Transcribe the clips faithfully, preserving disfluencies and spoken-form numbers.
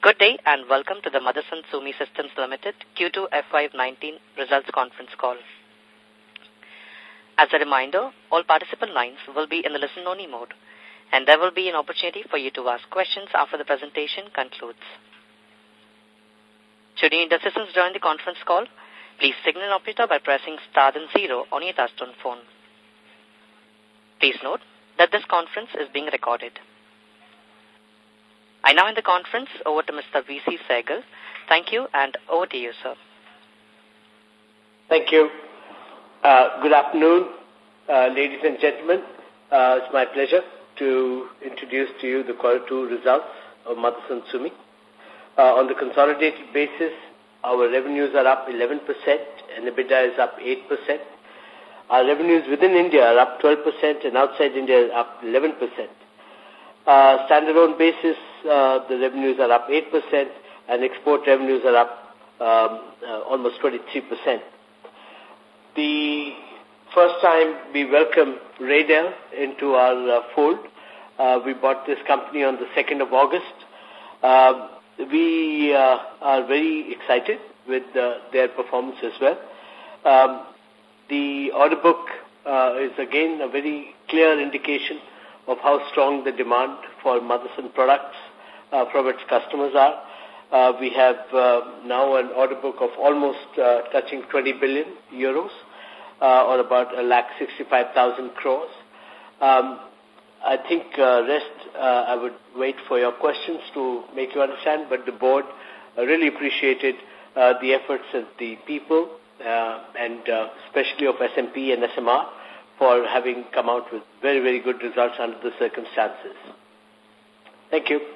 Good day and welcome to the Motherson Sumi Systems Limited Q two F Y nineteen Results Conference Call. As a reminder, all participant lines will be in the listen-only mode, and there will be an opportunity for you to ask questions after the presentation concludes. Should you need assistance during the conference call, please signal an operator by pressing star then zero on your touchtone phone. Please note that this conference is being recorded. I now hand the conference over to Mister V C Sehgal. Thank you, and over to you, sir. Thank you. Uh, good afternoon, uh, ladies and gentlemen. Uh, it's my pleasure to introduce to you the quarter two results of Motherson Sumi. Uh, on the consolidated basis, our revenues are up eleven percent and EBITDA is up eight percent. Our revenues within India are up twelve percent and outside India are up eleven percent. Uh, standalone basis, uh, the revenues are up eight percent and export revenues are up um, uh, almost twenty-three percent. The first time we welcome Raydel into our uh, fold. Uh, we bought this company on the second of August. Uh, we uh, are very excited with uh, their performance as well. Um, the order book uh, is again a very clear indication of how strong the demand for Motherson products uh, from its customers are. Uh, we have uh, now an order book of almost uh, touching twenty billion euros, uh, or about a lakh sixty-five thousand crores. Um, I think uh, rest uh, I would wait for your questions to make you understand, but the board uh, really appreciated uh, the efforts of the people uh, and uh, especially of S M P and S M R for having come out with very, very good results under the circumstances. Thank you.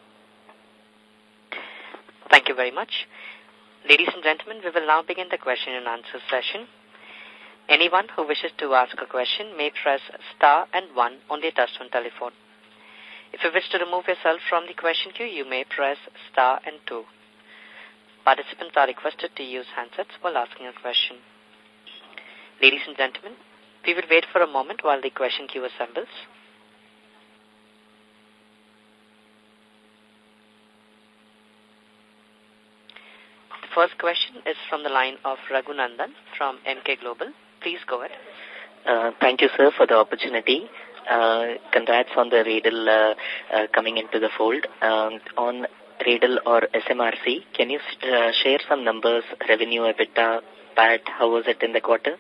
Thank you very much. Ladies and gentlemen, we will now begin the question and answer session. Anyone who wishes to ask a question may press star and one on their touchtone telephone. If you wish to remove yourself from the question queue, you may press star and two. Participants are requested to use handsets while asking a question. Ladies and gentlemen, we will wait for a moment while the question queue assembles. The first question is from the line of Raghunandan from M K Global. Please go ahead. Uh, thank you, sir, for the opportunity. Uh, congrats on the Raydel uh, uh, coming into the fold. Um, on Raydel or S M R C, can you uh, share some numbers, revenue, EBITDA, P A T, how was it in the quarter?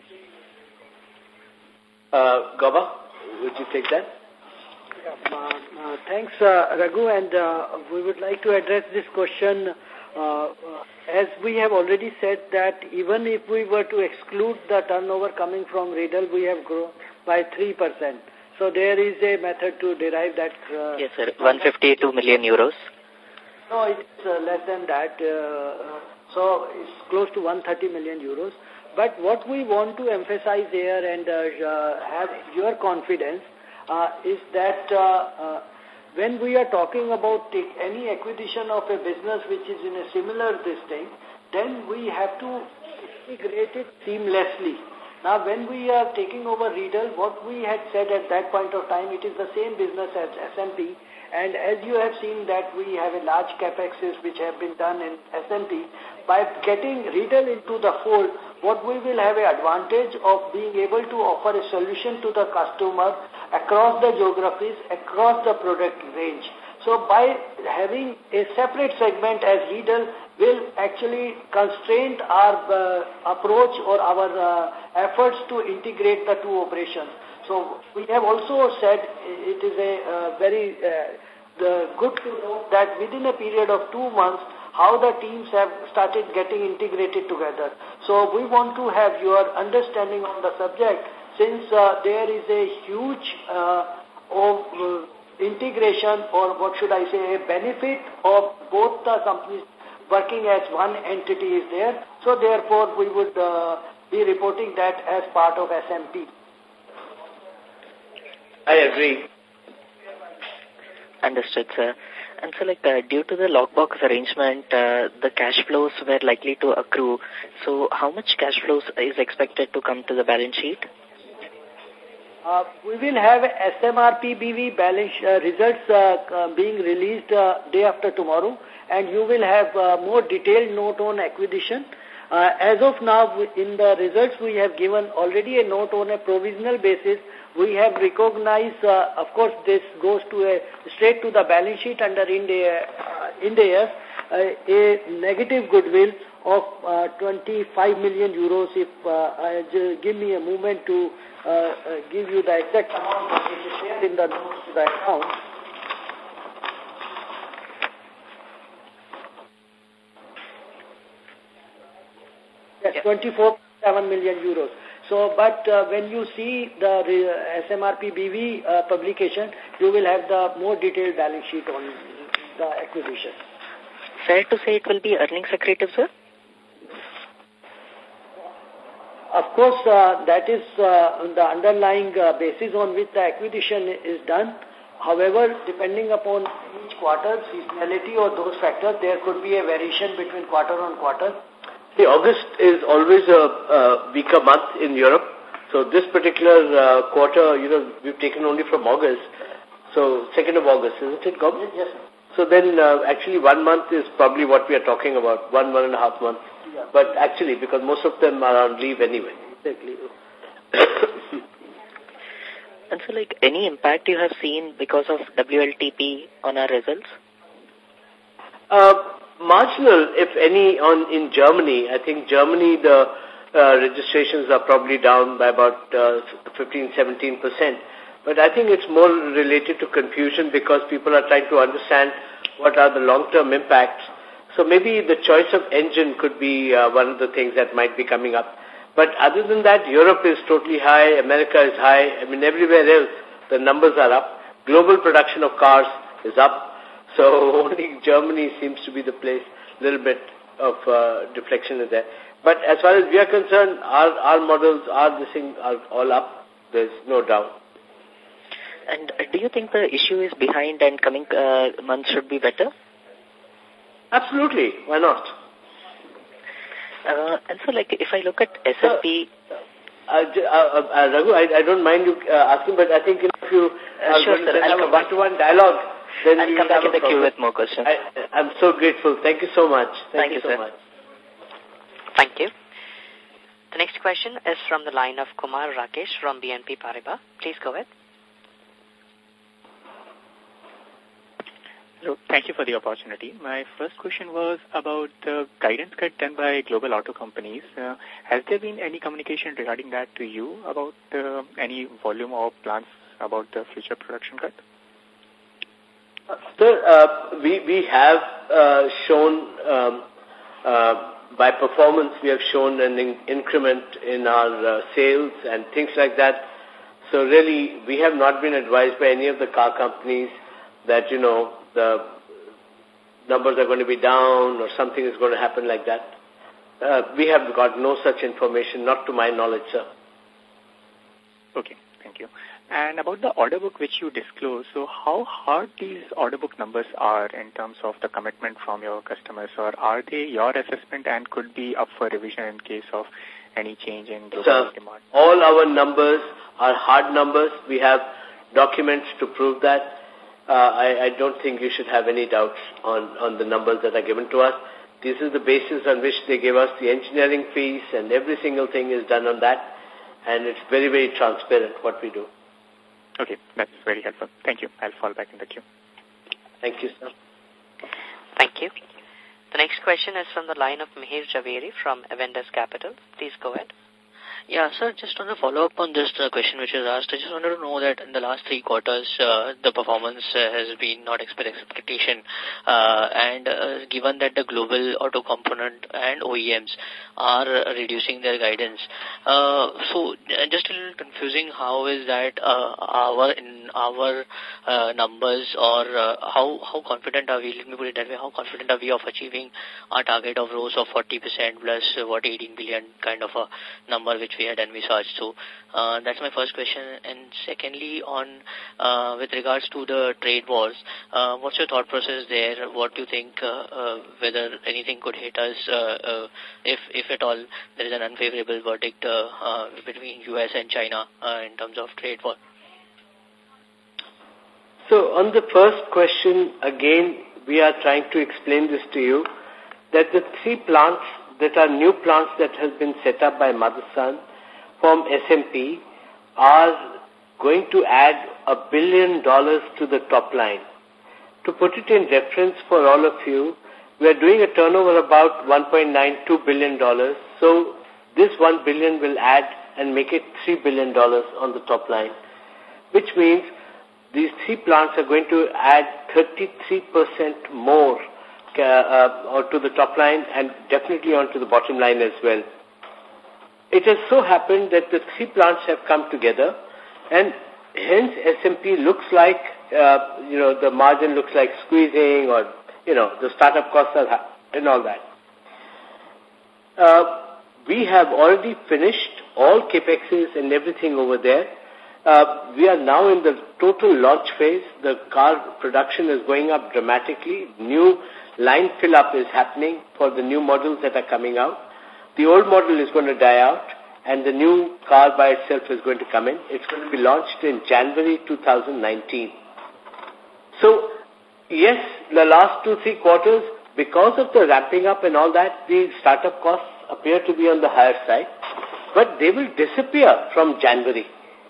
Uh, Gauba, would you take that? Yeah, uh, uh, thanks, uh, Raghu, and uh, we would like to address this question. Uh, uh, as we have already said that even if we were to exclude the turnover coming from Raydel, we have grown by three percent. So there is a method to derive that. Uh, yes, sir. one hundred fifty-two million euros. No, it's uh, less than that. Uh, so it's close to one hundred thirty million euros. But what we want to emphasize here and uh, uh, have your confidence uh, is that uh, uh, when we are talking about take any acquisition of a business which is in a similar this thing, then we have to integrate it seamlessly. Now, when we are taking over Raydel, what we had said at that point of time, it is the same business as S M P. And as you have seen that we have a large capexes which have been done in S M P, by getting Raydel into the fold, what we will have an advantage of being able to offer a solution to the customer across the geographies, across the product range. So by having a separate segment as Raydel will actually constrain our uh, approach or our uh, efforts to integrate the two operations. So we have also said it is a uh, very uh, the good to know that within a period of two months, how the teams have started getting integrated together. So we want to have your understanding on the subject since uh, there is a huge uh, of, uh, integration or what should I say, a benefit of both the companies working as one entity is there. So therefore we would uh, be reporting that as part of S M P. I agree. Understood, sir. And so, like, uh, due to the lockbox arrangement, uh, the cash flows were likely to accrue. So, how much cash flows is expected to come to the balance sheet? Uh, we will have S M R P B V balance uh, results uh, uh, being released uh, day after tomorrow, and you will have uh, more detailed note on acquisition. Uh, as of now, in the results we have given already a note on a provisional basis. We have recognized, uh, of course, this goes to a straight to the balance sheet under Ind AS, uh, a negative goodwill of uh, twenty-five million euros. If uh, uh, give me a moment to uh, uh, give you the exact amount which is shared in the notes to the account. Yes, yeah. twenty-four point seven million euros. So, but uh, when you see the uh, S M R P B V uh, publication, you will have the more detailed balance sheet on the acquisition. Fair to say it will be earnings accretive, sir? Of course, uh, that is uh, the underlying uh, basis on which the acquisition is done. However, depending upon each quarter, seasonality or those factors, there could be a variation between quarter on quarter. See, August is always a, a weaker month in Europe. So this particular uh, quarter, you know, we've taken only from August. So second of August, isn't it, Gob? Yes, sir. So then uh, actually one month is probably what we are talking about, one, one and a half months. Yeah. But actually, because most of them are on leave anyway. Exactly. And so, like, any impact you have seen because of W L T P on our results? Uh, marginal, if any, on in Germany. I think Germany, the uh, registrations are probably down by about uh, fifteen, seventeen percent. But I think it's more related to confusion because people are trying to understand what are the long-term impacts. So maybe the choice of engine could be uh, one of the things that might be coming up. But other than that, Europe is totally high, America is high. I mean, everywhere else, the numbers are up. Global production of cars is up. So only Germany seems to be the place, a little bit of uh, deflection is there. But as far as we are concerned, our, our models, our this thing are all up. There's no doubt. And do you think the issue is behind and coming uh, months should be better? Absolutely. Why not? Uh, and so, like, if I look at S S P... Uh, uh, uh, Raghu, I, I don't mind you uh, asking, but I think if you uh, uh, sure, sir, have I'll a one-to-one dialogue, then I'll we come back in the problem. queue with more questions. I, I'm so grateful. Thank you so much. Thank, Thank you, you so sir. much. Thank you. The next question is from the line of Kumar Rakesh from B N P Paribas. Please go ahead. So, thank you for the opportunity. My first question was about the guidance cut done by global auto companies. Uh, has there been any communication regarding that to you about uh, any volume or plans about the future production cut? Uh, sir, uh, we, we have uh, shown, um, uh, by performance, we have shown an in increment in our uh, sales and things like that. So really, we have not been advised by any of the car companies that, you know, the numbers are going to be down or something is going to happen like that. Uh, we have got no such information, not to my knowledge, sir. Okay, thank you. And about the order book which you disclose, so how hard these order book numbers are in terms of the commitment from your customers, or are they your assessment and could be up for revision in case of any change in global Sir, demand? All our numbers are hard numbers. We have documents to prove that. Uh, I, I don't think you should have any doubts on, on the numbers that are given to us. This is the basis on which they give us the engineering fees, and every single thing is done on that. And it's very, very transparent what we do. Okay, that's very helpful. Thank you. I'll fall back in the queue. Thank you, sir. Thank you. The next question is from the line of Mihir Javeri from Avendus Capital. Please go ahead. Yeah, sir, just on a follow-up on this uh, question which was asked, I just wanted to know that in the last three quarters, uh, the performance uh, has been not expect expectation. Uh, and uh, given that the global auto component and O E Ms are uh, reducing their guidance, uh, so uh, just a little confusing, how is that uh, our in our uh, numbers, or uh, how how confident are we, let me put it that way, how confident are we of achieving our target of growth of forty percent plus uh, what eighteen billion kind of a number which we had envisaged. So uh, that's my first question. And secondly, on uh, with regards to the trade wars, uh, what's your thought process there? What do you think, uh, uh, whether anything could hit us, uh, uh, if if at all there is an unfavorable verdict uh, uh, between U S and China uh, in terms of trade war? So on the first question, again, we are trying to explain this to you, that the three plants that are new plants that has been set up by Motherson from S M P are going to add a billion dollars to the top line. To put it in reference for all of you, we are doing a turnover about one point nine two billion dollars. So this one billion will add and make it three billion dollars on the top line, which means these three plants are going to add thirty-three percent more uh, uh, to the top line and definitely onto the bottom line as well. It has so happened that the three plants have come together, and hence S M P looks like, uh, you know, the margin looks like squeezing, or, you know, the startup costs are and all that. Uh, we have already finished all capexes and everything over there. Uh, we are now in the total launch phase. The car production is going up dramatically. New line fill-up is happening for the new models that are coming out. The old model is going to die out, and the new car by itself is going to come in. It's going to be launched in January two thousand nineteen. So, yes, the last two, three quarters, because of the ramping up and all that, the startup costs appear to be on the higher side, but they will disappear from January.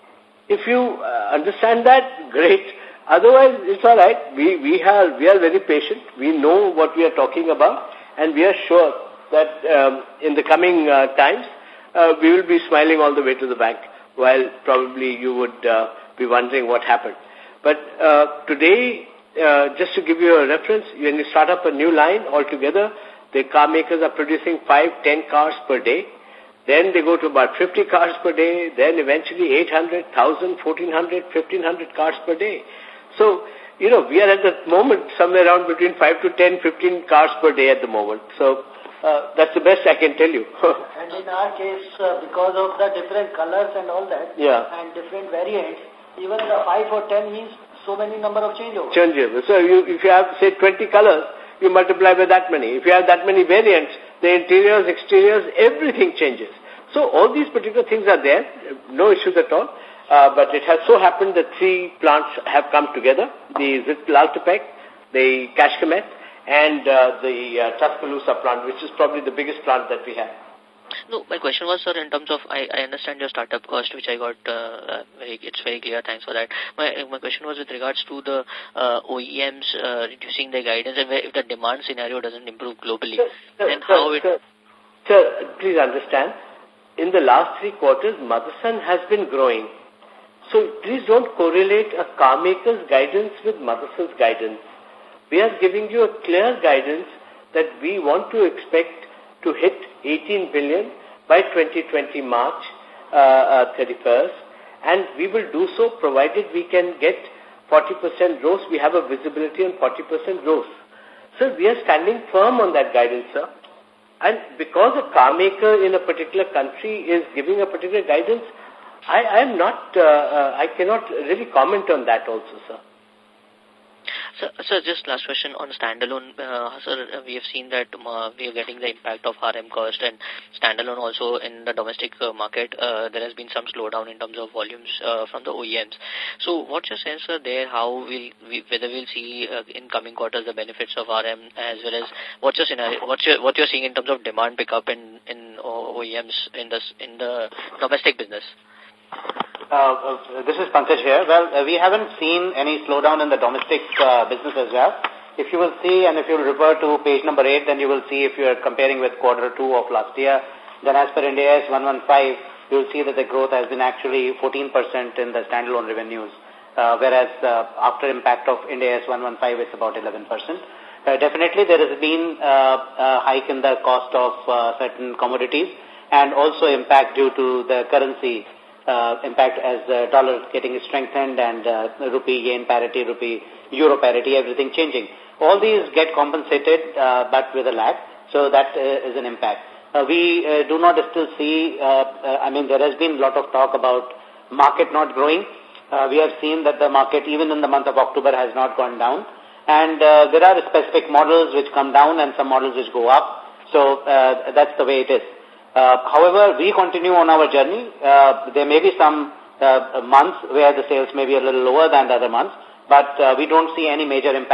If you uh, understand that, great. Otherwise, it's all right. We, we, have, we are very patient. We know what we are talking about, and we are sure that um, in the coming uh, times, uh, we will be smiling all the way to the bank, while probably you would uh, be wondering what happened. But uh, today, uh, just to give you a reference, when you start up a new line altogether, the car makers are producing five, ten cars per day. Then they go to about fifty cars per day, then eventually eight hundred, one thousand, fourteen hundred, fifteen hundred cars per day. So, you know, we are at the moment somewhere around between five to ten, fifteen cars per day at the moment. So, uh, that's the best I can tell you. And in our case, uh, because of the different colors and all that, yeah. and different variants, even the five or ten means so many number of changeovers. Changeovers. So, you, if you have, say, twenty colors, you multiply by that many. If you have that many variants, the interiors, exteriors, everything changes. So all these particular things are there, no issues at all. Uh, but it has so happened that three plants have come together, the Zitlaltepec, the Kashkamet, and uh, the uh, Tuscaloosa plant, which is probably the biggest plant that we have. No, my question was, sir, in terms of, I, I understand your startup cost, which I got, uh, very, it's very clear, thanks for that. My, my question was with regards to the uh, O E Ms uh, reducing their guidance, and where, if the demand scenario doesn't improve globally, sir, then sir, how it... Sir, sir, please understand, in the last three quarters, Motherson has been growing. So please don't correlate a car maker's guidance with Motherson's guidance. We are giving you a clear guidance that we want to expect to hit eighteen billion by twenty twenty March uh, uh, thirty-first, and we will do so provided we can get forty percent growth. We have a visibility on forty percent growth. So we are standing firm on that guidance, sir. And because a car maker in a particular country is giving a particular guidance, I, I am not, uh, uh, I cannot really comment on that also, sir. So, sir, just last question on standalone. Uh, sir, we have seen that uh, we are getting the impact of R M cost, and standalone also in the domestic uh, market, uh, there has been some slowdown in terms of volumes uh, from the O E Ms. So what's your sense, sir, there, how will we, whether we'll see uh, in coming quarters the benefits of R M, as well as what's your scenario, what's your, what you're seeing in terms of demand pickup in, in O E Ms in, this, in the domestic business? Uh, uh, this is Pankaj here. Well, uh, we haven't seen any slowdown in the domestic uh, business as well. If you will see, and if you will refer to page number eight, then you will see if you are comparing with quarter two of last year, then as per Ind A S one fifteen, you will see that the growth has been actually fourteen percent in the standalone revenues, uh, whereas uh, after impact of Ind A S one fifteen, it's about eleven percent. Uh, definitely, there has been uh, a hike in the cost of uh, certain commodities, and also impact due to the currency Uh, impact as the dollar getting strengthened, and uh, rupee yen parity, rupee euro parity, everything changing. All these get compensated, uh, but with a lag. So that uh, is an impact. Uh, we uh, do not still see, uh, uh, I mean, there has been a lot of talk about market not growing. Uh, we have seen that the market, even in the month of October, has not gone down. And uh, there are specific models which come down and some models which go up. So uh, that's the way it is. Uh, however, we continue on our journey. Uh, there may be some uh, months where the sales may be a little lower than the other months, but uh, we don't see any major impact.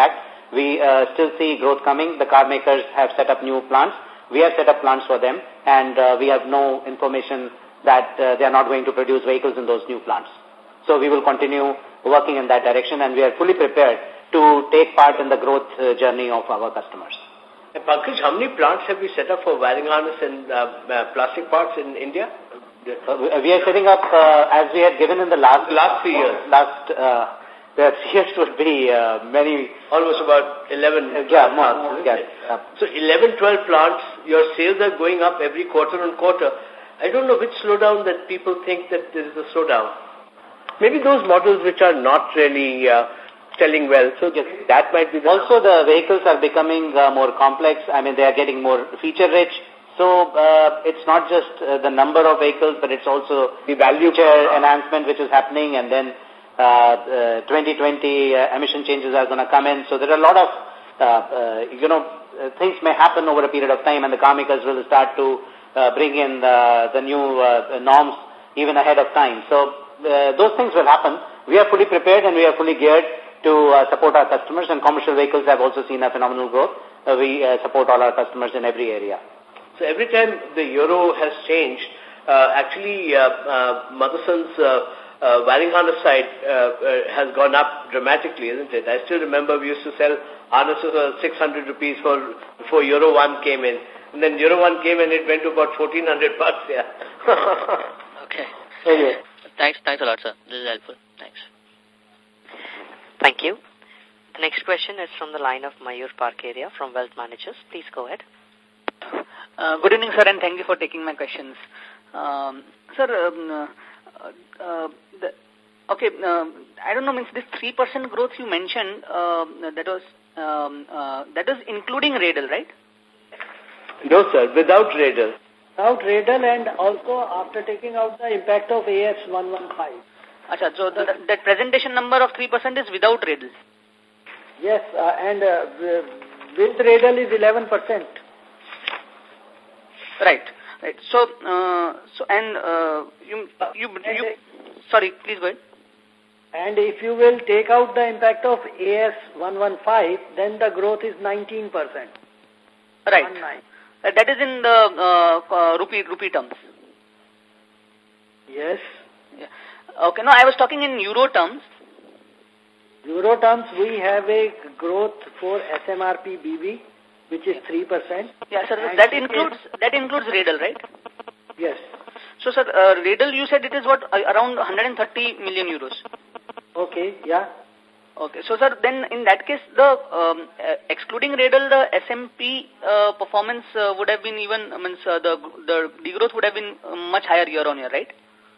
we uh, still see growth coming. The car makers have set up new plants. We have set up plants for them, and uh, we have no information that uh, they are not going to produce vehicles in those new plants. So we will continue working in that direction, and we are fully prepared to take part in the growth uh, journey of our customers. And Pankaj, how many plants have we set up for wiring harness and uh, uh, plastic parts in India? Uh, we are setting up, uh, as we had given in the last... Last three years. Last, uh, the years would be uh, many... Almost about eleven. Uh, yeah, more. Yeah. Uh, so eleven, twelve plants, your sales are going up every quarter on quarter. I don't know which slowdown that people think that there is a slowdown. Maybe those models which are not really uh, selling well. So yes, that might be the... Also, the vehicles are becoming uh, more complex. I mean, they are getting more feature-rich. So, uh, it's not just uh, the number of vehicles, but it's also the value feature enhancement which is happening, and then uh, uh, twenty twenty uh, emission changes are going to come in. So, there are a lot of, uh, uh, you know, uh, things may happen over a period of time, and the car makers will start to uh, bring in uh, the new uh, norms even ahead of time. So, uh, those things will happen. We are fully prepared and we are fully geared to uh, support our customers, and commercial vehicles have also seen a phenomenal growth. Uh, we uh, support all our customers in every area. So every time the euro has changed, uh, actually uh, uh, Motherson's uh, uh, wiring harness side uh, uh, has gone up dramatically, isn't it? I still remember we used to sell harnesses for six hundred rupees for, before euro one came in. And then euro one came and it went to about fourteen hundred bucks, yeah. Okay. Anyway. Thanks, thanks a lot, sir. This is helpful. Thanks. Thank you. The next question is from the line of Mayur Parkeria from Wealth Managers. Please go ahead. Uh, good evening, sir, and thank you for taking my questions. Um, sir, um, uh, uh, the, okay, uh, I don't know, means this three percent growth you mentioned, uh, that was um, uh, that is including Radel, right? No, sir, without Radel. Without Radel, and also after taking out the impact of A S one fifteen. Achha, so the, that presentation number of three percent is without Radel? Yes, uh, and uh, with Radel is eleven percent. Right, right. So, uh, so and uh, you, you, you, sorry, please go ahead. And if you will take out the impact of A S one fifteen, then the growth is nineteen percent. Right. Uh, that is in the uh, uh, rupee rupee terms. Yes. Yeah. Okay. No, I was talking in euro terms. Euro terms, we have a growth for S M R P B V, which is three percent. Yeah, sir. That includes that includes Radel, right? Yes. So, sir, uh, Radel, you said it is what uh, around one hundred thirty million euros. Okay. Yeah. Okay. So, sir, then in that case, the um, uh, excluding Radel, the S M P uh, performance uh, would have been even. I mean, uh, the the degrowth would have been uh, much higher year on year, right?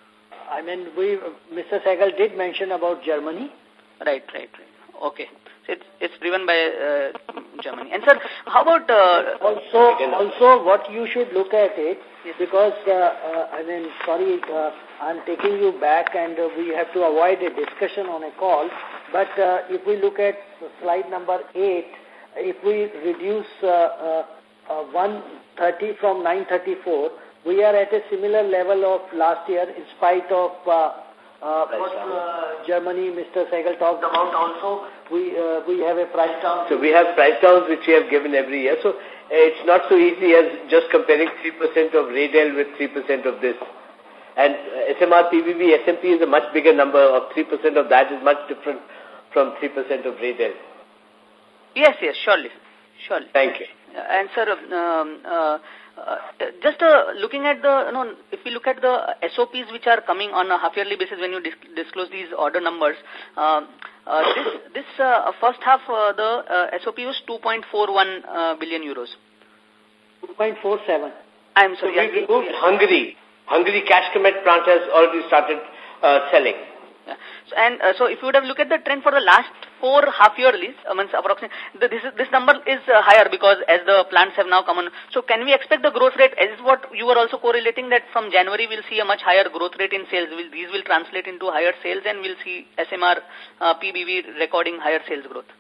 I mean, we Mister Sehgal did mention about Germany. Right, right, right. Okay. So it's, it's driven by uh, Germany. And sir, how about... Uh, also, also what you should look at it, yes. because, uh, uh, I mean, sorry, uh, I'm taking you back and uh, we have to avoid a discussion on a call. But uh, if we look at slide number eight, if we reduce uh, uh, uh, one thirty from nine thirty-four, we are at a similar level of last year in spite of... Uh, Uh, what uh, Germany, Mister Sehgal talked about also, we uh, we have a price down. So we have price downs which we have given every year. So uh, it's not so easy as just comparing three percent of Radel with three percent of this. And uh, S M R P B V, S M P is a much bigger number of three percent of that is much different from three percent of Radel. Yes, yes, surely. Surely. Thank you. Uh, and sir, um, uh, uh, just uh, looking at the, you know, if we look at the S O Ps which are coming on a half-yearly basis when you dis disclose these order numbers, uh, uh, this, this uh, first half, uh, the uh, S O P was two point four one uh, billion euros. two point four seven. I'm sorry. So we removed Hungary. Hungary Kecskemét plant has already started uh, selling. Yeah. So, and uh, so if you would have looked at the trend for the last four half-yearlies, I mean, approximately, the, this, is, this number is uh, higher because as the plants have now come on. So can we expect the growth rate, as what you were also correlating, that from January we'll see a much higher growth rate in sales? Will, these will translate into higher sales and we'll see S M R, uh, P B V recording higher sales growth?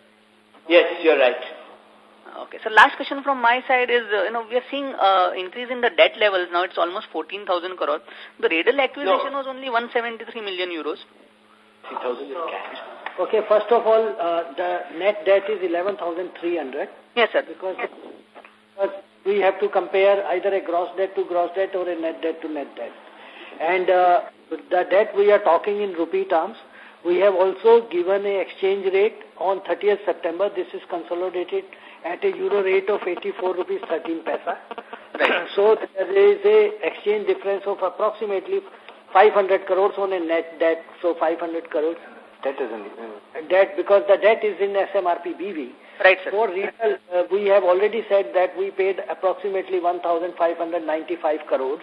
Yes, you're right. Okay. So last question from my side is, uh, you know, we are seeing uh, increase in the debt levels. Now it's almost fourteen thousand crore. The Radel acquisition no. was only one hundred seventy-three million euros. three thousand is cash. Okay, first of all, uh, the net debt is eleven thousand three hundred. Yes, sir. Because, because we have to compare either a gross debt to gross debt or a net debt to net debt. And uh, the debt we are talking in rupee terms, we have also given a exchange rate on thirtieth September. This is consolidated at a euro rate of eighty-four rupees thirteen paisa. Right. So there is a exchange difference of approximately five hundred crores on a net debt. So five hundred crores. Debt is in uh, debt because the debt is in S M R P B V. Right, sir. For retail, uh, we have already said that we paid approximately one thousand five hundred ninety-five crores.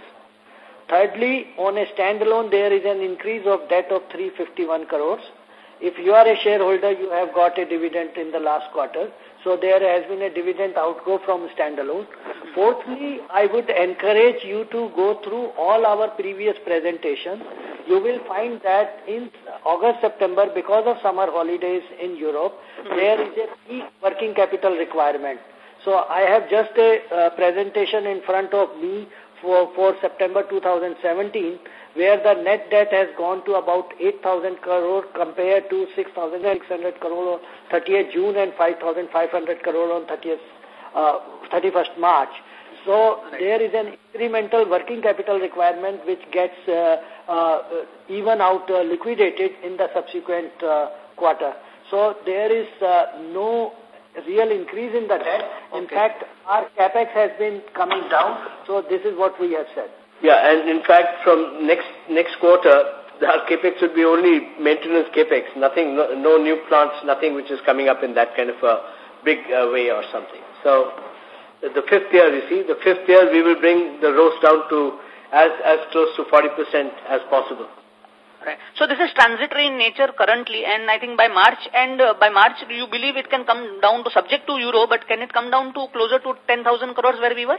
Thirdly, on a standalone, there is an increase of debt of three hundred fifty-one crores. If you are a shareholder, you have got a dividend in the last quarter. So there has been a dividend outgo from standalone. Fourthly, I would encourage you to go through all our previous presentations. You will find that in August, September, because of summer holidays in Europe, mm-hmm. there is a peak working capital requirement. So I have just a uh, presentation in front of me for, for September two thousand seventeen, where the net debt has gone to about eight thousand crore compared to six thousand six hundred crore on thirtieth June and five thousand five hundred crore on thirtieth, uh, thirty-first March. So right. there is an incremental working capital requirement which gets uh, uh, even out uh, liquidated in the subsequent uh, quarter. So there is uh, no real increase in the debt. In okay. fact, our capex has been coming down. So this is what we have said. Yeah, and in fact, from next next quarter, our capex would be only maintenance capex, nothing, no, no new plants, nothing which is coming up in that kind of a big uh, way or something. So the fifth year, you see, the fifth year we will bring the roast down to as as close to forty percent as possible. Right. So this is transitory in nature currently, and I think by March, and uh, by March, do you believe it can come down to, subject to euro, but can it come down to closer to ten thousand crores where we were?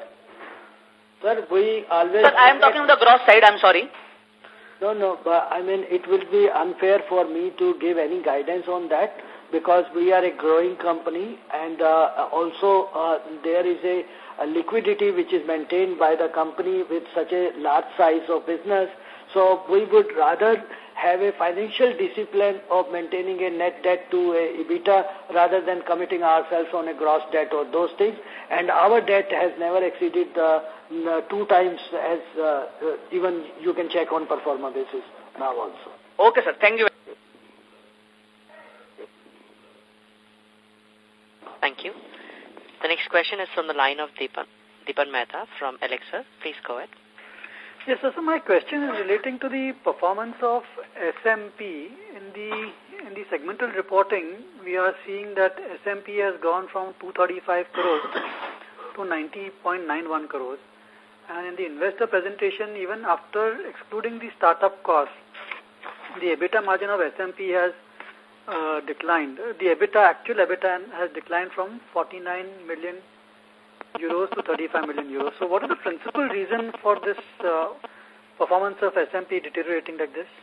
Sir, we always... Sir, I am talking on the gross side, I'm sorry. No, no, but I mean, it will be unfair for me to give any guidance on that because we are a growing company and uh, also uh, there is a, a liquidity which is maintained by the company with such a large size of business. So we would rather have a financial discipline of maintaining a net debt to a EBITDA rather than committing ourselves on a gross debt or those things. And our debt has never exceeded uh, two times as uh, uh, even you can check on performa basis now also. Okay, sir. Thank you. Thank you. The next question is from the line of Deepan, Deepan Mehta from Elixir. Please go ahead. Yes, so, so my question is relating to the performance of S M P. In the in the segmental reporting, we are seeing that S M P has gone from two hundred thirty-five crores to ninety point nine one crores. And in the investor presentation, even after excluding the startup costs, the EBITDA margin of S M P has uh, declined. The EBITDA, actual EBITDA has declined from forty-nine million euros to thirty-five million euros. So what is the principal reason for this uh, performance of S M P deteriorating like this?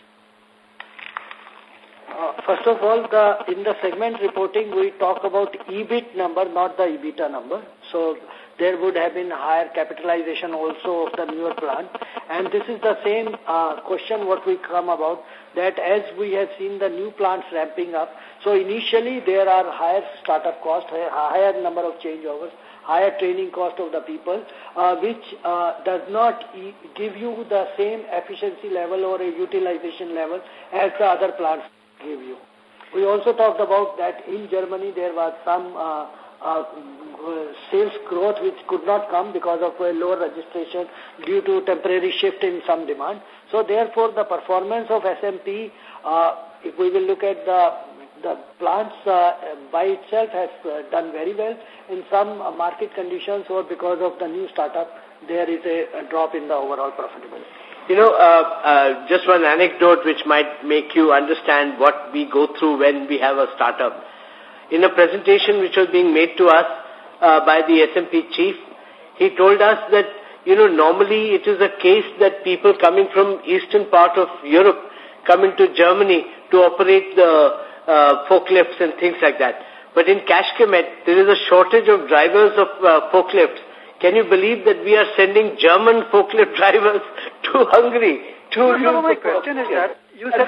Uh, first of all, the in the segment reporting, we talk about E B I T number, not the EBITDA number. So there would have been higher capitalization also of the newer plant. And this is the same uh, question what we come about, that as we have seen the new plants ramping up, so initially there are higher startup costs, higher number of changeovers, higher training cost of the people, uh, which uh, does not e give you the same efficiency level or a utilization level as the other plants give you. We also talked about that in Germany there was some uh, uh, sales growth which could not come because of a lower registration due to temporary shift in some demand. So therefore the performance of S M P, uh, if we will look at the the plants uh, by itself has uh, done very well. In some uh, market conditions or because of the new startup, there is a, a drop in the overall profitability. You know, uh, uh, just one anecdote which might make you understand what we go through when we have a startup. In a presentation which was being made to us uh, by the S M P chief, he told us that, you know, normally it is a case that people coming from eastern part of Europe come into Germany to operate the Uh, forklifts and things like that. But in Kashkemet, there is a shortage of drivers of uh, forklifts. Can you believe that we are sending German forklift drivers to Hungary to no, use no, my the question is that you said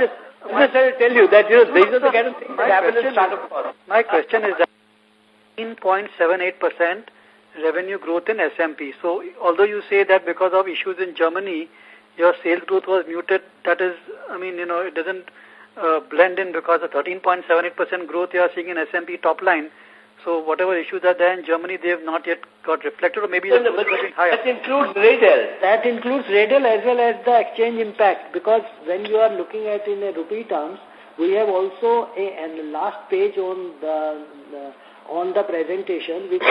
I'm just trying to tell you that, you know, these are the kind of things that happen in startup costs. My question is that fifteen point seven eight percent revenue growth in S M P. So, although you say that because of issues in Germany, your sales growth was muted, that is, I mean, you know, it doesn't uh, blend in because the thirteen point seven eight percent growth you are seeing in S M P top line. So, whatever issues are there in Germany, they have not yet got reflected, or maybe no, the no, but higher. that includes Redel. That includes Redel as well as the exchange impact, because when you are looking at in a rupee terms, we have also a and the last page on the, the on the presentation, which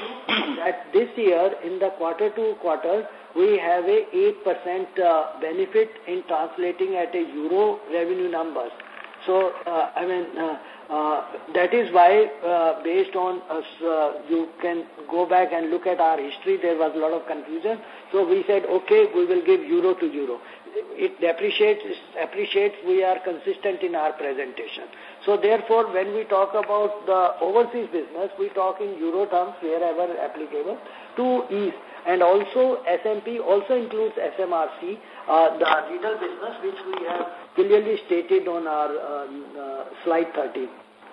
that this year in the quarter to quarter we have a eight percent uh, benefit in translating at a euro revenue numbers. So uh, I mean uh, uh, that is why uh, based on us uh, you can go back and look at our history. There was a lot of confusion. So we said okay, we will give euro to euro. It depreciates, appreciates, we are consistent in our presentation. So therefore, when we talk about the overseas business, we talk in euro terms wherever applicable to ease. And also S M P also includes S M R C, uh, the retail business, which we have clearly stated on our uh, uh, slide thirteen.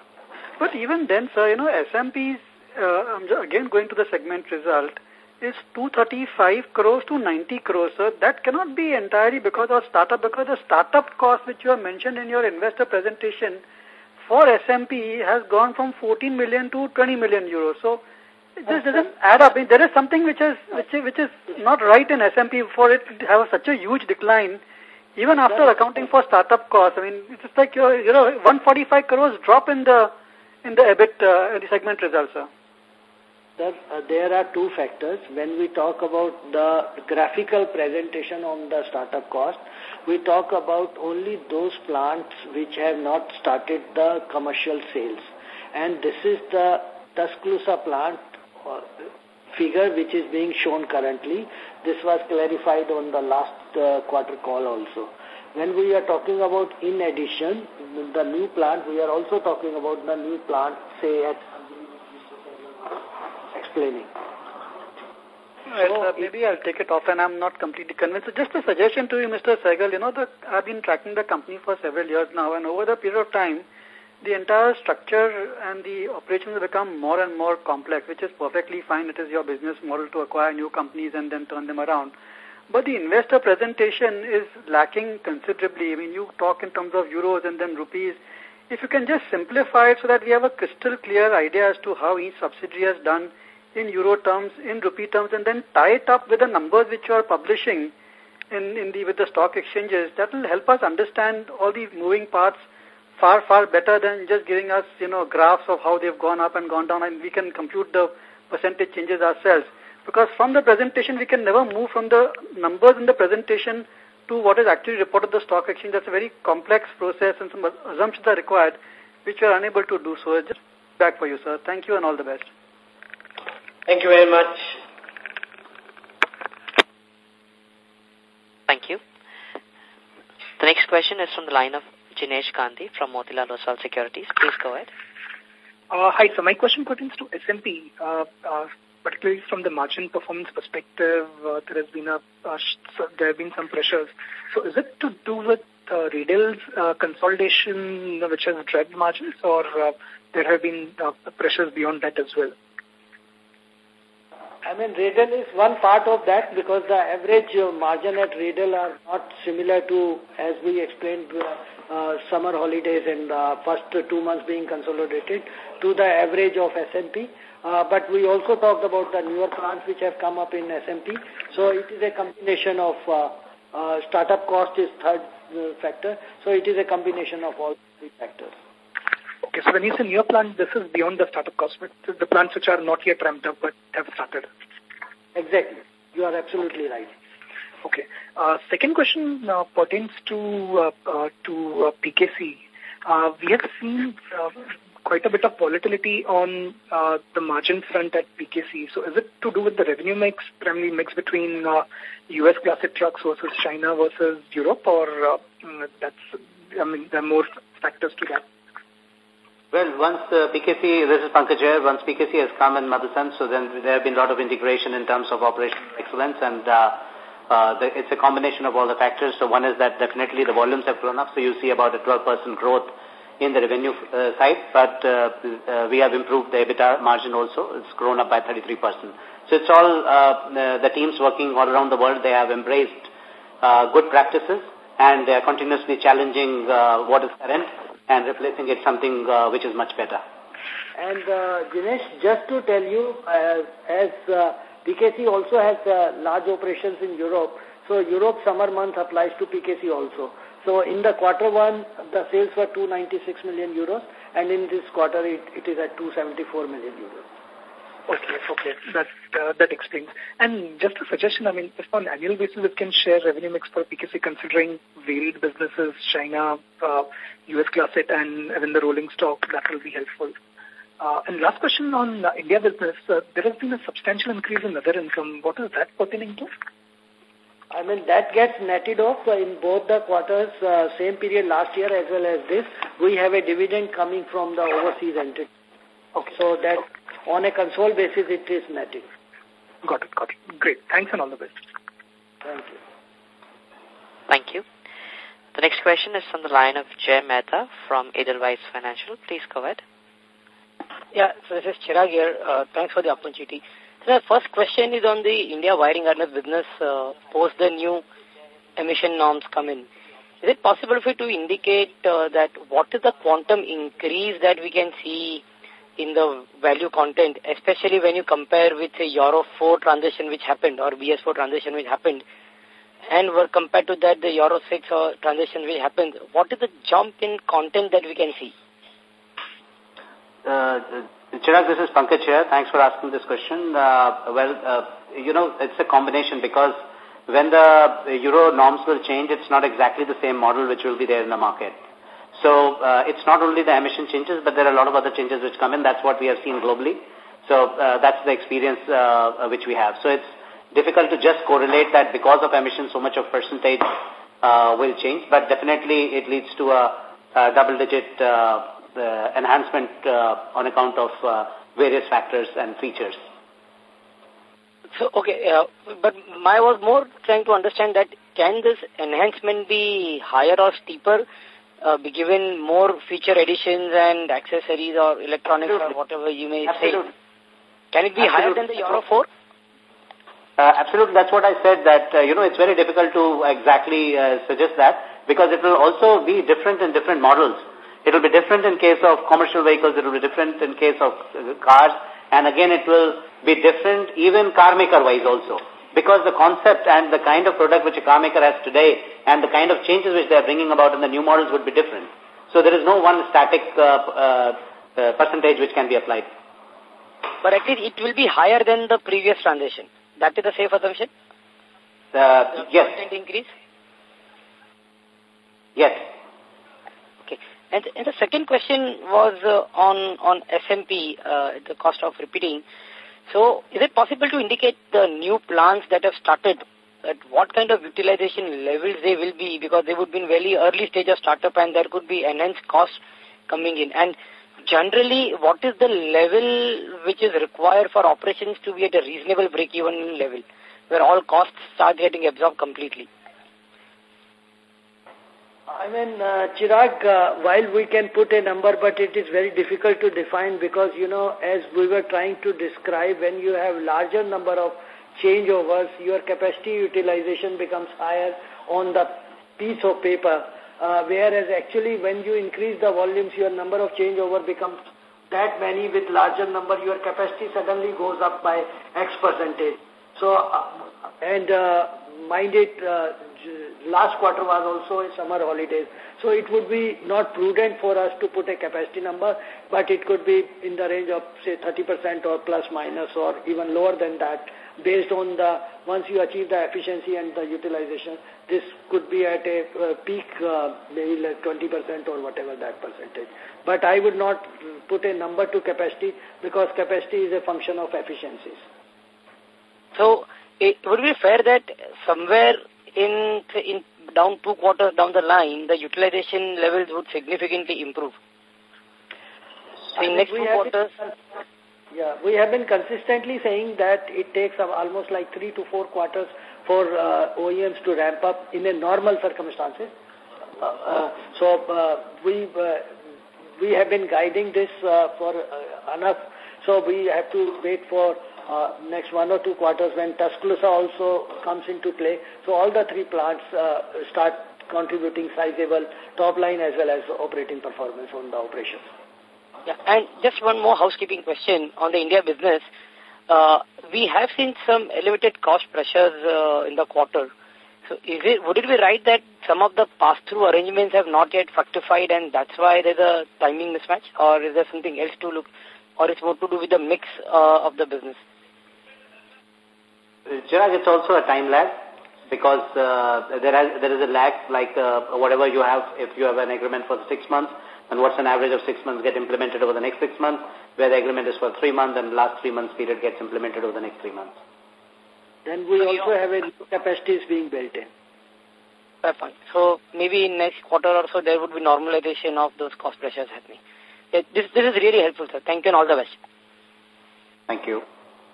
But even then, sir, you know, S M P's, uh, I'm again going to the segment result, is two thirty-five crores to ninety crores, sir. That cannot be entirely because of startup, because the startup cost which you have mentioned in your investor presentation for S M P has gone from fourteen million to twenty million euros. So it just doesn't add up. I mean, there is something which is which is, which is not right in S M P for it to have such a huge decline, even after accounting for startup costs. I mean, it's just like your, you know, one forty-five crores drop in the in the EBIT uh, the segment results, sir. Sir, uh, there are two factors. When we talk about the graphical presentation on the startup cost, we talk about only those plants which have not started the commercial sales. And this is the Tuscaloosa plant uh, figure which is being shown currently. This was clarified on the last uh, quarter call also. When we are talking about in addition, the new plant, we are also talking about the new plant, say at explaining. Right, so uh, maybe I'll take it off, and I'm not completely convinced. So just a suggestion to you, Mister Sehgal, you know, the, I've been tracking the company for several years now, and over the period of time, the entire structure and the operations have become more and more complex, which is perfectly fine. It is your business model to acquire new companies and then turn them around. But the investor presentation is lacking considerably. I mean, you talk in terms of euros and then rupees. If you can just simplify it so that we have a crystal clear idea as to how each subsidiary has done in euro terms, in rupee terms, and then tie it up with the numbers which you are publishing in, in the with the stock exchanges, that will help us understand all the moving parts far, far better than just giving us, you know, graphs of how they've gone up and gone down, and we can compute the percentage changes ourselves. Because from the presentation, we can never move from the numbers in the presentation to what is actually reported at the stock exchange. That's a very complex process, and some assumptions are required, which we are unable to do. So just back for you, sir. Thank you and all the best. Thank you very much. Thank you. The next question is from the line of Jinesh Gandhi from Motilal Oswal Securities. Please go ahead. Uh, hi, so my question pertains to S M P. Uh, uh, particularly from the margin performance perspective, uh, there has been a uh, so there have been some pressures. So is it to do with uh, Redel's uh, consolidation which has dragged margins, or uh, there have been uh, pressures beyond that as well? I mean, Redel is one part of that, because the average uh, margin at Redel are not similar to, as we explained, uh, uh, summer holidays and the first uh, two months being consolidated, to the average of S M P. Uh, but we also talked about the newer plants which have come up in S M P. So it is a combination of uh, uh, startup cost is third uh, factor. So it is a combination of all three factors. Okay, so when you say newer plants, this is beyond the startup cost, but the plants which are not yet ramped up but have started. Exactly. You are absolutely right. Okay. Uh, second question uh, pertains to uh, uh, to uh, P K C. Uh, we have seen uh, quite a bit of volatility on uh, the margin front at P K C. So is it to do with the revenue mix, primarily mix between uh, U S classic trucks versus China versus Europe, or uh, that's, I mean, there are more factors to that? Well, once uh, P K C, this is Pankaj here, once P K C has come in Motherson, so then there have been a lot of integration in terms of operational excellence, and uh, uh, the, it's a combination of all the factors. So one is that definitely the volumes have grown up. So you see about a twelve percent growth in the revenue uh, side, but uh, uh, we have improved the EBITDA margin also. It's grown up by thirty-three percent. So it's all uh, the teams working all around the world. They have embraced uh, good practices, and they are continuously challenging uh, what is current and replacing it something uh, which is much better. And uh, Dinesh, just to tell you, uh, as uh, P K C also has uh, large operations in Europe, so Europe summer month applies to P K C also. So in the quarter one, the sales were two hundred ninety-six million euros, and in this quarter it, it is at two hundred seventy-four million euros. Okay, okay, that uh, that explains. And just a suggestion, I mean, if on annual basis it can share revenue mix for P K C considering varied businesses, China, uh, U S Class eight, and even the rolling stock, that will be helpful. Uh, and last question on uh, India business, uh, there has been a substantial increase in other income. What is that pertaining to? I mean, that gets netted off in both the quarters, uh, same period last year as well as this. We have a dividend coming from the overseas entity. Okay. So that on a console basis, it is netting. Got it, got it. Great. Thanks and all the best. Thank you. Thank you. The next question is from the line of Jay Mehta from Edelweiss Financial. Please go ahead. Yeah, so this is Chirag here. Uh, thanks for the opportunity. So the first question is on the India wiring harness business uh, post the new emission norms come in. Is it possible for you to indicate uh, that what is the quantum increase that we can see in the value content, especially when you compare with the Euro four transition which happened or B S four transition which happened, and were compared to that the Euro six or transition which happened? What is the jump in content that we can see? Uh, Chirag, this is Pankaj here. Thanks for asking this question. Uh, well, uh, you know, it's a combination because when the Euro norms will change, it's not exactly the same model which will be there in the market. So uh, it's not only the emission changes, but there are a lot of other changes which come in. That's what we have seen globally. So uh, that's the experience uh, which we have. So it's difficult to just correlate that because of emissions, so much of percentage uh, will change. But definitely it leads to a, a double-digit uh, uh, enhancement uh, on account of uh, various factors and features. So, okay, uh, but I was more trying to understand that can this enhancement be higher or steeper, uh, be given more feature additions and accessories or electronics Absolutely. Or whatever you may Absolutely. say? Can it be Absolutely. Higher than the Euro four? Uh, absolutely, that's what I said, that, uh, you know, it's very difficult to exactly uh, suggest that because it will also be different in different models. It will be different in case of commercial vehicles, it will be different in case of uh, cars, and again it will be different even car maker-wise also. Because the concept and the kind of product which a car maker has today and the kind of changes which they are bringing about in the new models would be different. So there is no one static uh, uh, uh, percentage which can be applied. But at least it will be higher than the previous transition. That is a safe assumption? Uh, yes. Content increase? Yes. Okay. And, and the second question was uh, on, on S M P, uh, at the cost of repeating. So, is it possible to indicate the new plants that have started, at what kind of utilization levels they will be, because they would be in very early stage of startup and there could be enhanced costs coming in. And generally, what is the level which is required for operations to be at a reasonable break-even level, where all costs start getting absorbed completely? I mean, uh, Chirag, uh, while we can put a number, but it is very difficult to define because, you know, as we were trying to describe, when you have larger number of changeovers, your capacity utilization becomes higher on the piece of paper, uh, whereas actually when you increase the volumes, your number of changeover becomes that many. With larger number, your capacity suddenly goes up by X percentage. So, uh, and uh, mind it, uh, last quarter was also a summer holidays. So it would be not prudent for us to put a capacity number, but it could be in the range of, say, thirty percent or plus minus or even lower than that. Based on the, once you achieve the efficiency and the utilization, this could be at a uh, peak, uh, maybe like twenty percent or whatever that percentage. But I would not put a number to capacity because capacity is a function of efficiencies. So, it would be fair that somewhere in, in down two quarters down the line, the utilization levels would significantly improve. So in next two quarters... Yeah, we have been consistently saying that it takes almost like three to four quarters for uh, O E Ms to ramp up in a normal circumstances. Uh, uh, so uh, we uh, we have been guiding this uh, for uh, enough. So we have to wait for uh, next one or two quarters when Tuscaloosa also comes into play. So all the three plants uh, start contributing sizable top line as well as operating performance on the operations. Yeah, and just one more housekeeping question on the India business. Uh, we have seen some elevated cost pressures uh, in the quarter. So is it, would it be right that some of the pass-through arrangements have not yet fructified and that's why there's a timing mismatch? Or is there something else to look, or it's more to do with the mix uh, of the business? Chirag, it's also a time lag because uh, there, has, there is a lag like uh, whatever you have, if you have an agreement for six months, and what's an average of six months get implemented over the next six months, where the agreement is for three months and the last three months period gets implemented over the next three months. Then we also have a new capacities being built in. Fair point. So maybe in next quarter or so there would be normalization of those cost pressures happening. It, this, this is really helpful, sir. Thank you and all the best. Thank you.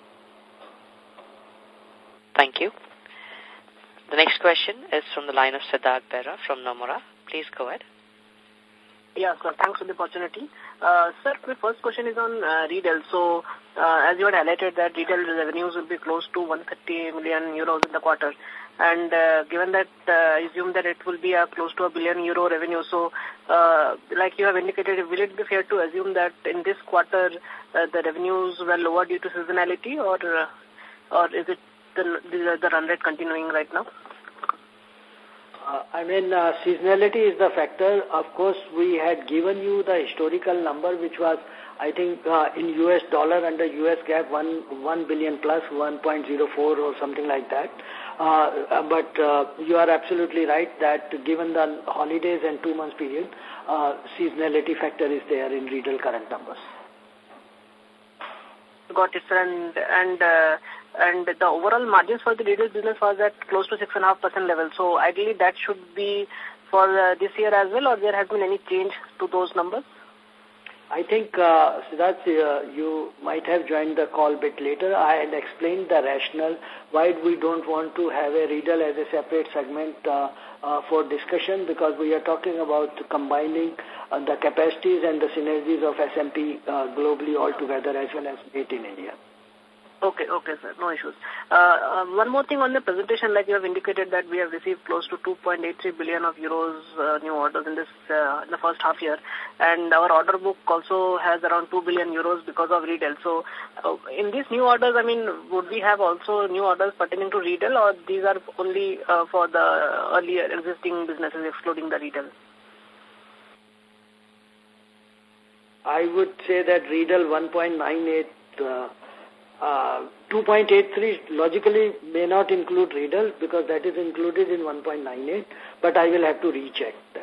Thank you. The next question is from the line of Siddharth Bera from Nomura. Please go ahead. Yeah, sir. Thanks for the opportunity. Uh, sir, my first question is on uh, Riedel. So, uh, as you had highlighted that Riedel revenues will be close to one hundred thirty million euros in the quarter. And uh, given that, uh, I assume that it will be uh, close to a billion euro revenue. So, uh, like you have indicated, will it be fair to assume that in this quarter uh, the revenues were lower due to seasonality, or uh, or is it the, the, the run rate continuing right now? Uh, I mean, uh, seasonality is the factor. Of course, we had given you the historical number, which was, I think, uh, in U S dollar under U S GAAP, one, one billion plus, one point zero four or something like that. Uh, but uh, you are absolutely right that given the holidays and two months period, uh, seasonality factor is there in Riedel current numbers. Got it, sir. And, and, uh, and the overall margins for the Riedel business was at close to six point five percent level. So ideally that should be for uh, this year as well, or there has been any change to those numbers? I think, uh, Siddharth, uh, you might have joined the call a bit later. I had explained the rationale why we don't want to have a Riedel as a separate segment uh, uh, for discussion, because we are talking about combining uh, the capacities and the synergies of S M P uh, globally altogether as well as made in India. Okay, okay, sir. No issues. Uh, uh, one more thing on the presentation, like you have indicated that we have received close to two point eight three billion of euros uh, new orders in this uh, in the first half year, and our order book also has around two billion euros because of Riedel. So, uh, in these new orders, I mean, would we have also new orders pertaining to Riedel, or these are only uh, for the earlier existing businesses, excluding the Riedel? I would say that Riedel one point nine eight. Uh, Uh, two point eight three logically may not include Riedel because that is included in one point nine eight, but I will have to recheck that.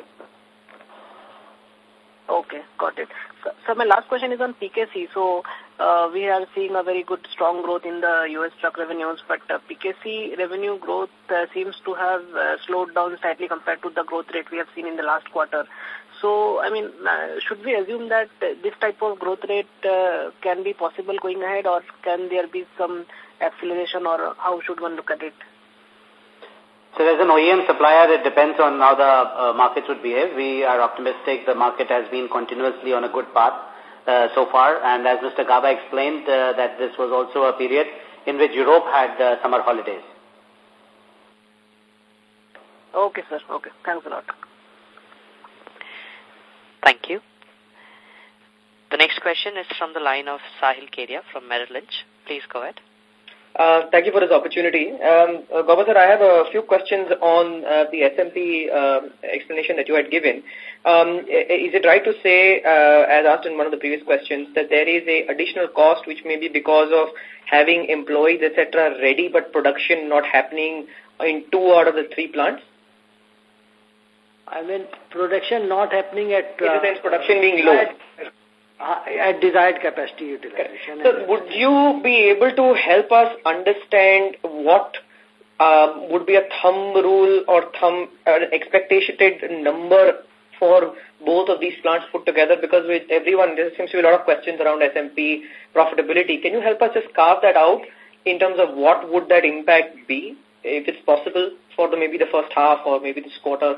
Okay, got it. So, so my last question is on P K C. So uh, we are seeing a very good strong growth in the U S truck revenues, but uh, P K C revenue growth uh, seems to have uh, slowed down slightly compared to the growth rate we have seen in the last quarter. So, I mean, uh, should we assume that uh, this type of growth rate uh, can be possible going ahead, or can there be some acceleration, or how should one look at it? So as an O E M supplier, it depends on how the uh, markets would behave. We are optimistic the market has been continuously on a good path uh, so far. And as Mister Gaba explained, uh, that this was also a period in which Europe had uh, summer holidays. Okay, sir. Okay. Thanks a lot. Thank you. The next question is from the line of Sahil Kedia from Merrill Lynch. Please go ahead. Uh, thank you for this opportunity. Um, uh, Gaba sir, I have a few questions on uh, the S M P uh, explanation that you had given. Um, is it right to say, uh, as asked in one of the previous questions, that there is a additional cost which may be because of having employees, et cetera, ready but production not happening in two out of the three plants? I mean, production not happening at... In the sense, production being low. At, uh, at desired capacity utilization. So, would you be able to help us understand what uh, would be a thumb rule or thumb uh, expected number for both of these plants put together? Because with everyone, there seems to be a lot of questions around S M P profitability. Can you help us just carve that out in terms of what would that impact be, if it's possible, for the maybe the first half or maybe this quarter?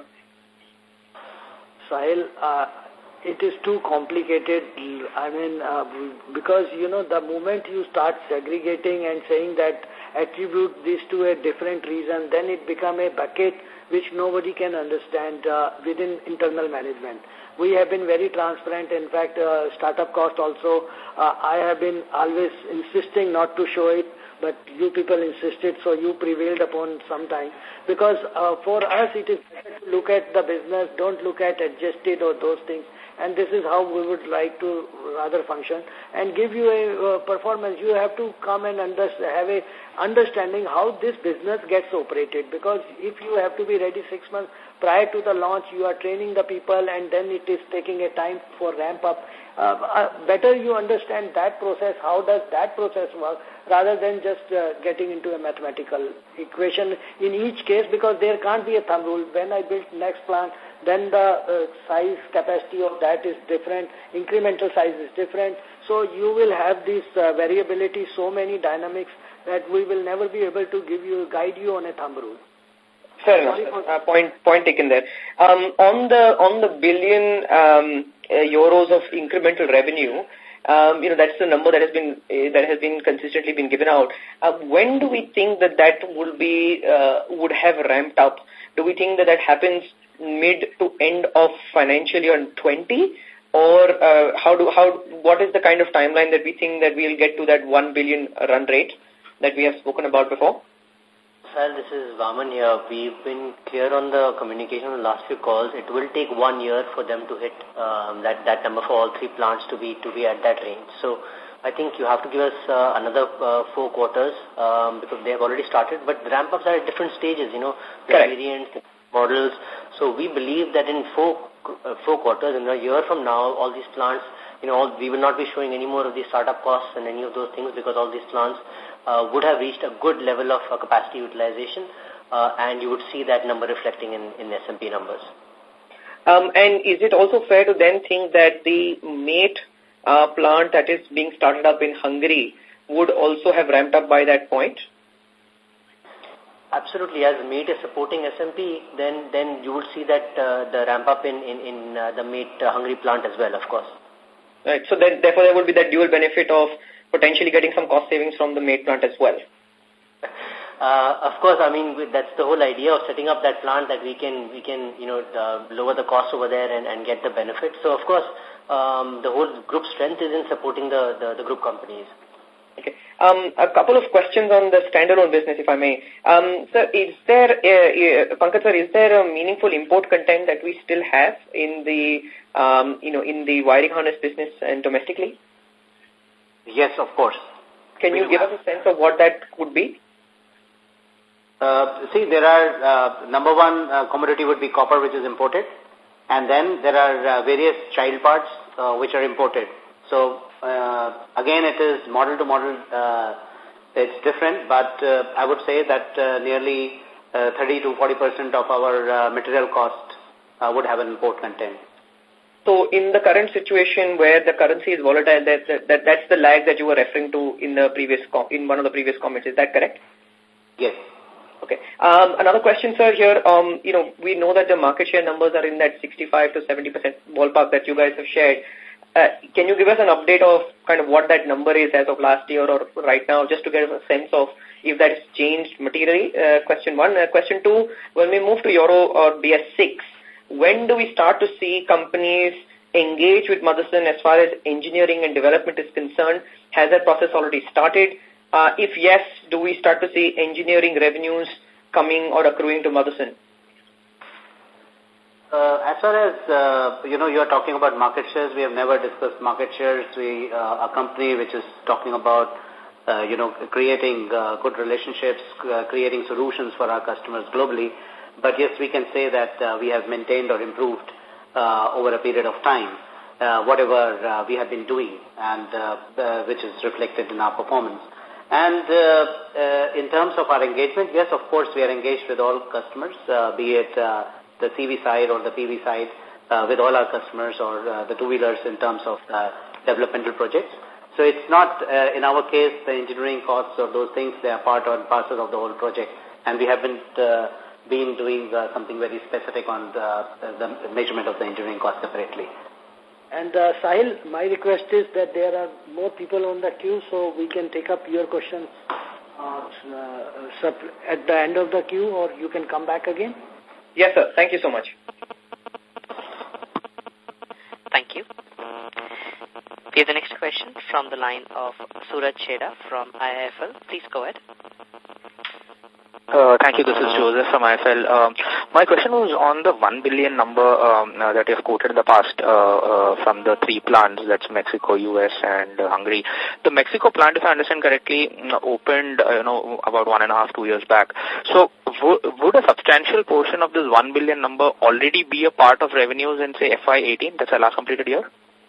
Sahil, uh, it is too complicated. I mean, uh, because, you know, the moment you start segregating and saying that attribute this to a different reason, then it become a bucket which nobody can understand uh, within internal management. We have been very transparent. In fact, uh, startup cost also, uh, I have been always insisting not to show it, but you people insisted, so you prevailed upon sometime. Because uh, for us, it is better to look at the business, don't look at adjusted or those things. And this is how we would like to rather function and give you a uh, performance. You have to come and under, have a understanding how this business gets operated, because if you have to be ready six months prior to the launch, you are training the people and then it is taking a time for ramp up. Uh, uh, better you understand that process, how does that process work, rather than just uh, getting into a mathematical equation in each case, because there can't be a thumb rule. When I built next plant, then the uh, size capacity of that is different, incremental size is different. So you will have this uh, variability, so many dynamics that we will never be able to give you, guide you on a thumb rule. Fair enough. Uh, point, point taken there. Um, on the, on the billion um, uh, euros of incremental revenue, um, you know, that's the number that has been, uh, that has been consistently been given out. Uh, when do we think that that will be, uh, would have ramped up? Do we think that that happens mid to end of financial year twenty, or uh, how do how what is the kind of timeline that we think that we'll get to that one billion run rate that we have spoken about before? Sir, this is Vaman here. We've been clear on the communication on the last few calls. It will take one year for them to hit um, that that number for all three plants to be to be at that range. So I think you have to give us uh, another uh, four quarters um, because they have already started. But the ramp ups are at different stages. You know, the variants, models. So we believe that in four, uh, four quarters, in a year from now, all these plants, you know, all, we will not be showing any more of the startup costs and any of those things, because all these plants uh, would have reached a good level of uh, capacity utilization, uh, and you would see that number reflecting in, in S M P numbers. Um, and is it also fair to then think that the mate uh, plant that is being started up in Hungary would also have ramped up by that point? Absolutely. As mate is supporting S M P, then then you would see that uh, the ramp up in in, in uh, the mate uh, Hungary plant as well, of course. Right. So then, therefore, there would be that dual benefit of potentially getting some cost savings from the mate plant as well. Uh, of course, I mean that's the whole idea of setting up that plant, that we can we can you know uh, lower the cost over there and and get the benefit. So of course, um, the whole group strength is in supporting the the, the group companies. Okay. Um, a couple of questions on the standalone business, if I may. Um, sir, is there, uh, uh, Pankaj sir, is there a meaningful import content that we still have in the, um, you know, in the wiring harness business and domestically? Yes, of course. Can we you give have. us a sense of what that could be? Uh, see, there are, uh, number one uh, commodity would be copper, which is imported. And then there are uh, various child parts, uh, which are imported. So, Uh, again, it is model to model, uh, it's different, but uh, I would say that uh, nearly uh, thirty to forty percent of our uh, material cost uh, would have an import content. So in the current situation where the currency is volatile, that, that, that's the lag that you were referring to in the previous com in one of the previous comments. Is that correct? Yes. Okay. Um, another question, sir, here, um, you know, we know that the market share numbers are in that sixty-five to seventy percent ballpark that you guys have shared. Uh, can you give us an update of kind of what that number is as of last year or right now, just to get a sense of if that has changed materially? Uh, question one. Uh, question two, when we move to Euro or B S six, when do we start to see companies engage with Motherson as far as engineering and development is concerned? Has that process already started? Uh, if yes, do we start to see engineering revenues coming or accruing to Motherson? Uh, as far as, uh, you know, you are talking about market shares, we have never discussed market shares. We uh, a company which is talking about, uh, you know, creating uh, good relationships, uh, creating solutions for our customers globally. But yes, we can say that uh, we have maintained or improved uh, over a period of time, uh, whatever uh, we have been doing, and uh, uh, which is reflected in our performance. And uh, uh, in terms of our engagement, yes, of course, we are engaged with all customers, uh, be it uh, the C V side or the P V side. uh, with all our customers or uh, the two-wheelers in terms of uh, developmental projects. So it's not, uh, in our case, the engineering costs or those things, they are part and parcel of the whole project. And we haven't uh, been doing uh, something very specific on the, the measurement of the engineering cost separately. And uh, Sahil, my request is that there are more people on the queue, so we can take up your questions uh, uh, at the end of the queue, or you can come back again. Yes, sir. Thank you so much. Thank you. We have the next question from the line of Suraj Cheda from I I F L. Please go ahead. Uh, thank you. This is Joseph from I F L. Um, my question was on the one billion number um, uh, that you have quoted in the past uh, uh, from the three plants, that's Mexico, U S, and uh, Hungary. The Mexico plant, if I understand correctly, opened uh, you know about one and a half, two years back. So would a substantial portion of this one billion number already be a part of revenues in, say, F Y eighteen? That's our last completed year?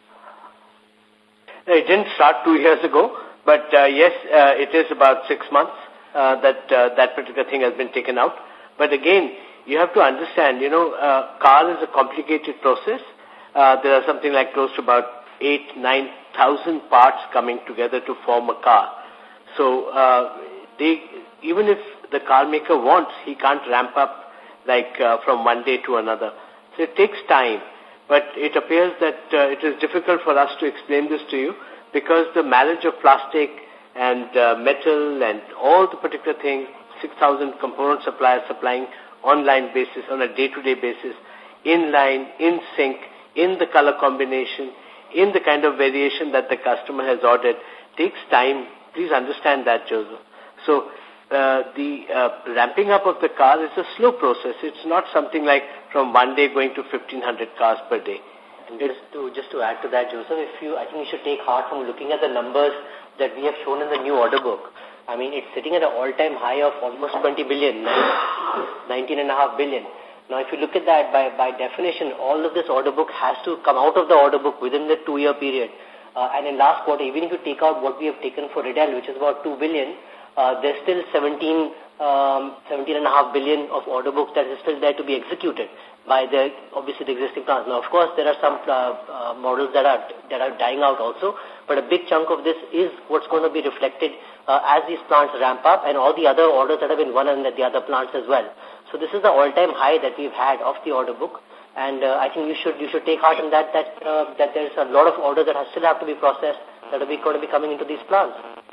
It didn't start two years ago, but uh, yes, uh, it is about six months. Uh, that uh, that particular thing has been taken out. But again, you have to understand, you know, uh, car is a complicated process. Uh, there are something like close to about eight, nine thousand parts coming together to form a car. So uh, they, even if the car maker wants, he can't ramp up like uh, from one day to another. So it takes time. But it appears that uh, it is difficult for us to explain this to you because the marriage of plastic and uh, metal and all the particular things, six thousand component suppliers supplying online basis, on a day-to-day basis, in line, in sync, in the color combination, in the kind of variation that the customer has ordered, takes time. Please understand that, Joseph. So uh, the uh, ramping up of the car is a slow process. It's not something like from one day going to fifteen hundred cars per day. And just to, just to add to that, Joseph, if you, I think you should take heart from looking at the numbers that we have shown in the new order book. I mean, it's sitting at an all-time high of almost twenty billion, nineteen and a half billion. Now, if you look at that, by, by definition, all of this order book has to come out of the order book within the two-year period. Uh, and in last quarter, even if you take out what we have taken for Riddell, which is about two billion, uh, there's still seventeen, um, seventeen and a half billion of order books that is still there to be executed by the, obviously, the existing plants. Now, of course, there are some uh, uh, models that are, that are dying out also, but a big chunk of this is what's going to be reflected uh, as these plants ramp up and all the other orders that have been won at the other plants as well. So this is the all-time high that we've had of the order book, and uh, I think you should you should take heart in that that uh, that there's a lot of orders that have still have to be processed that are going to be coming into these plants.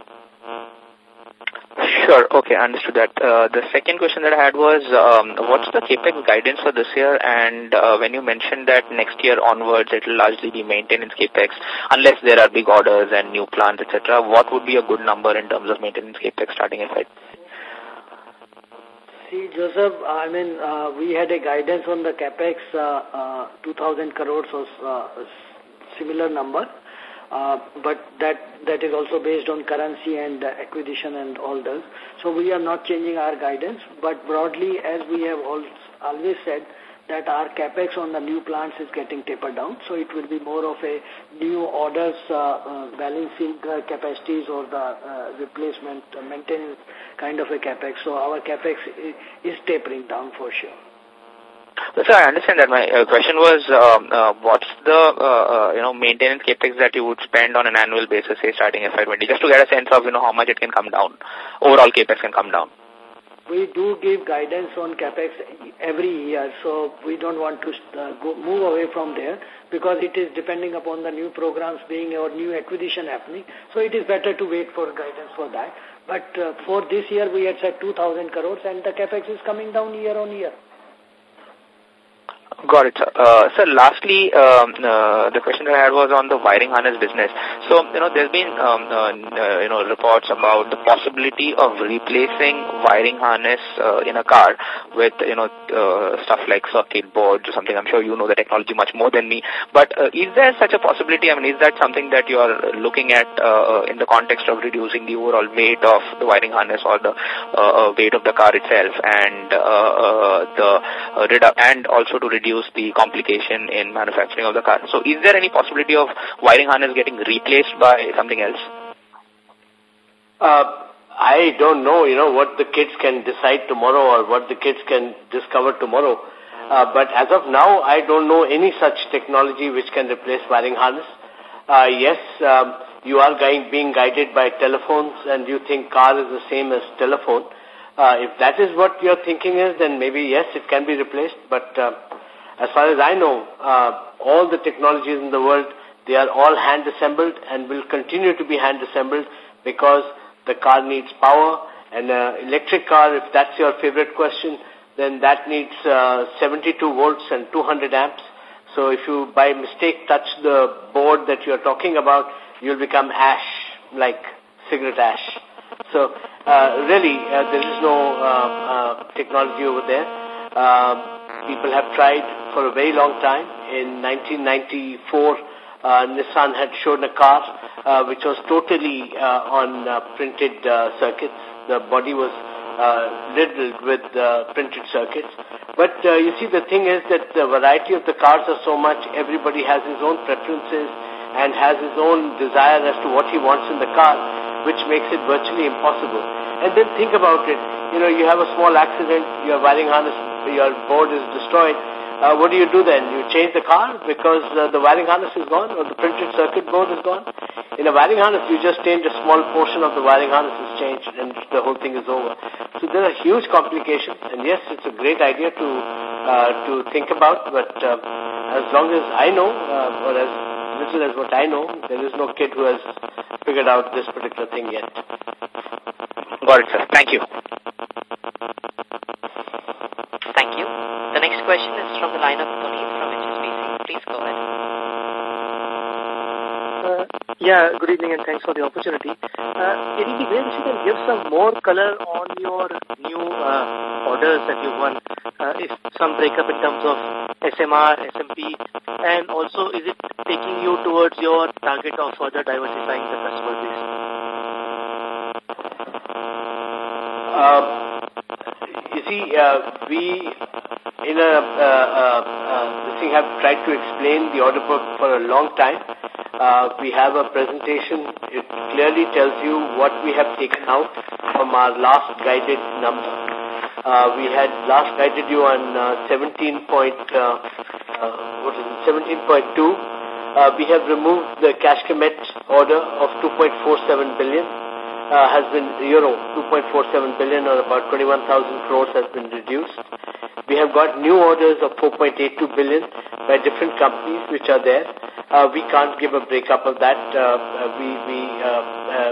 Sure. Okay, understood that. Uh, the second question that I had was, um, what's the CAPEX guidance for this year? And uh, when you mentioned that next year onwards it will largely be maintenance CAPEX, unless there are big orders and new plants, et cetera, what would be a good number in terms of maintenance CAPEX starting ahead? See, Joseph, I mean, uh, we had a guidance on the CAPEX, uh, uh, two thousand crores or uh, similar number. Uh, but that that is also based on currency and uh, acquisition and all those. So we are not changing our guidance, but broadly, as we have always said, that our capex on the new plants is getting tapered down. So it will be more of a new orders uh, uh, balancing uh, capacities or the uh, replacement uh, maintenance kind of a capex. So our capex is, is tapering down for sure. So I understand that. My uh, question was, um, uh, what's the uh, uh, you know maintenance capex that you would spend on an annual basis, say starting F Y twenty, just to get a sense of you know how much it can come down, overall capex can come down. We do give guidance on capex every year, so we don't want to uh, go, move away from there because it is depending upon the new programs being or new acquisition happening. So it is better to wait for guidance for that. But uh, for this year, we had said two thousand crores, and the capex is coming down year on year. Got it, sir. Uh, sir, lastly, um, uh, the question that I had was on the wiring harness business. So, you know, there's been, um, uh, uh, you know, reports about the possibility of replacing wiring harness uh, in a car with, you know, uh, stuff like circuit boards or something. I'm sure you know the technology much more than me. But uh, is there such a possibility? I mean, is that something that you are looking at uh, in the context of reducing the overall weight of the wiring harness or the uh, weight of the car itself and uh, uh, the uh, redu and also to reduce the complication in manufacturing of the car. So is there any possibility of wiring harness getting replaced by something else? Uh, I don't know, you know, what the kids can decide tomorrow or what the kids can discover tomorrow. Uh, but as of now, I don't know any such technology which can replace wiring harness. Uh, yes, um, you are guide, being guided by telephones and you think car is the same as telephone. Uh, if that is what your thinking is, then maybe yes, it can be replaced. But uh, as far as I know, uh, all the technologies in the world, they are all hand assembled and will continue to be hand assembled because the car needs power. And uh, electric car, if that's your favorite question, then that needs uh, seventy-two volts and two hundred amps. So if you by mistake touch the board that you're talking about, you'll become ash, like cigarette ash. So uh, really, uh, there is no uh, uh, technology over there. Uh, people have tried for a very long time. In nineteen ninety-four, uh, Nissan had shown a car uh, which was totally uh, on uh, printed uh, circuits. The body was uh, riddled with uh, printed circuits. But uh, you see, the thing is that the variety of the cars are so much, everybody has his own preferences and has his own desire as to what he wants in the car, which makes it virtually impossible. And then think about it, you know, you have a small accident, your wiring harness, your board is destroyed. Uh, what do you do then? You change the car because uh, the wiring harness is gone or the printed circuit board is gone? In a wiring harness, you just change a small portion of the wiring harness is changed and the whole thing is over. So there are huge complications, and yes, it's a great idea to uh, to think about, but uh, as long as I know, uh, or as little as what I know, there is no kid who has figured out this particular thing yet. Got it, sir. Thank you. Thank you. The next question is from the line of Puneet from H S B C. Please go ahead. Uh, yeah, good evening and thanks for the opportunity. Uh, any way if you can give some more color on your new uh, orders that you won, uh, if some breakup in terms of S M R, S M P, and also is it taking you towards your target of further diversifying the customer base? Uh, you see, uh, we in a uh, uh, uh, this thing have tried to explain the order book for a long time. Uh, we have a presentation. It clearly tells you what we have taken out from our last guided number. Uh, we had last guided you on uh, seventeen point, uh, uh, what is it, seventeen point two. Uh, we have removed the cash commit order of two point four seven billion. Uh, has been, euro, two point four seven billion or about twenty-one thousand crores has been reduced. We have got new orders of four point eight two billion by different companies which are there. Uh, we can't give a breakup of that. Uh, we we uh, uh,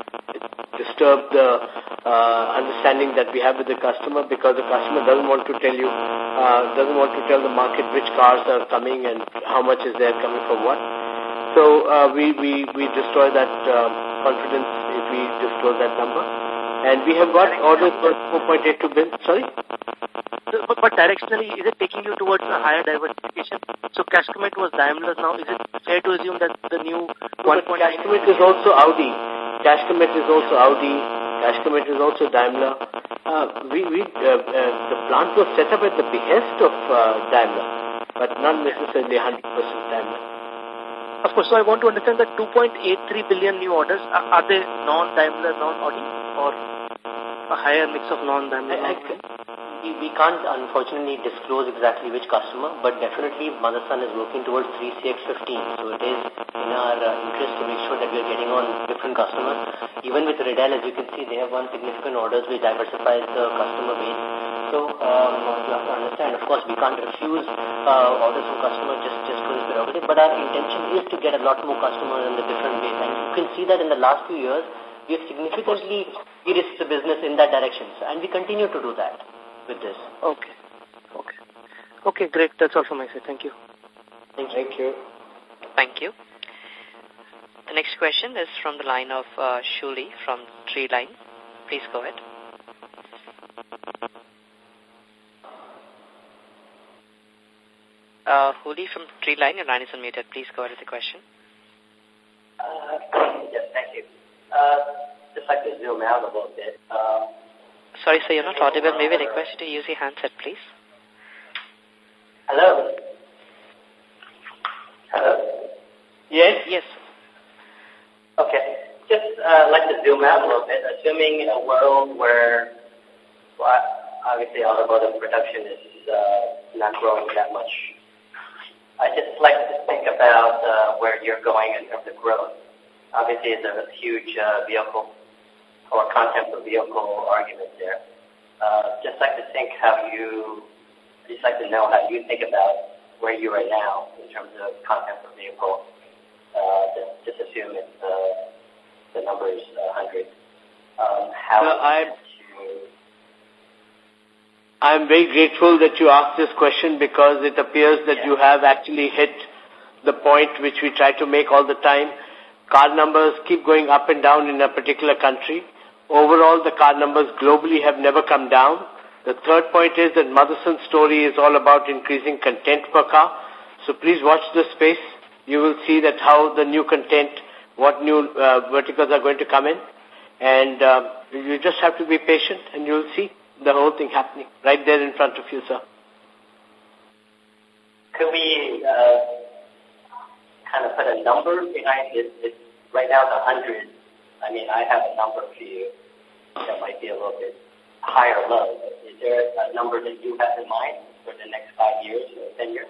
disturb the uh, understanding that we have with the customer because the customer doesn't want to tell you, uh, doesn't want to tell the market which cars are coming and how much is there coming from what. So uh, we, we, we destroy that uh, confidence if we disclose that number. And we have got orders for four point eight two billion. Sorry? So, but, but directionally, is it taking you towards a higher diversification? So cash commit was Daimler now. Is it fair to assume that the new one point nine... Cash commit is also Audi. Cash commit is also Audi. Cash commit is also Daimler. Uh, we, we, uh, uh, the plant was set up at the behest of uh, Daimler, but not necessarily one hundred percent Daimler. Of course, so I want to understand that two point eight three billion new orders, are, are they non-Daimler, non-Audi, or a higher mix of non-Daimler? Non we, we can't, unfortunately, disclose exactly which customer, but definitely Motherson is working towards three C X fifteen. So it is in our uh, interest to make sure that we are getting on different customers. Even with Riddell, as you can see, they have won significant orders which diversifies the customer base. So um, you have to understand, of course, we can't refuse uh, orders from customers just, just for this prerogative, but our intention is to get a lot more customers in the different base. And you can see that in the last few years, we have significantly de-risked the business in that direction. So, and we continue to do that with this. Okay. Okay. Okay, great. That's all from my side. Thank you. Thank you. Thank you. Thank you. The next question is from the line of uh, Shuli from Tree Line. Please go ahead. Uh, Huli from Tree Line, your line is unmuted. Please go ahead with the question. Uh, yes, thank you. Uh, just like to zoom out a little bit. Uh, Sorry, sir, you're not audible. May we request you to use your handset, please? Hello? Hello? Yes? Yes. Okay. Just uh, like to zoom out a little bit, assuming a world where, well, I, I obviously automotive production is uh, not growing that much. I just like to think about uh, where you're going in terms of growth. Obviously, it's a huge uh, vehicle or content per vehicle argument there. Uh, just like to think how you, just like to know how you think about where you are now in terms of content per vehicle. Uh, just, just assume it's uh, the number is uh, one hundred. Um, how no, I'm, I'm very grateful that you asked this question because it appears that yeah. you have actually hit the point which we try to make all the time. Car numbers keep going up and down in a particular country. Overall, the car numbers globally have never come down. The third point is that Motherson's story is all about increasing content per car. So please watch this space. You will see that how the new content, what new uh, verticals are going to come in. And uh, you just have to be patient and you'll see the whole thing happening right there in front of you, sir. Could we uh, kind of put a number behind it? It's, right now it's one hundred. I mean, I have a number for you that might be a little bit high or low. Is there a number that you have in mind for the next five years or ten years?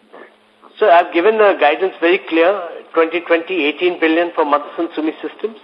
So I've given the guidance very clear, twenty twenty, eighteen billion for Motherson Sumi Systems.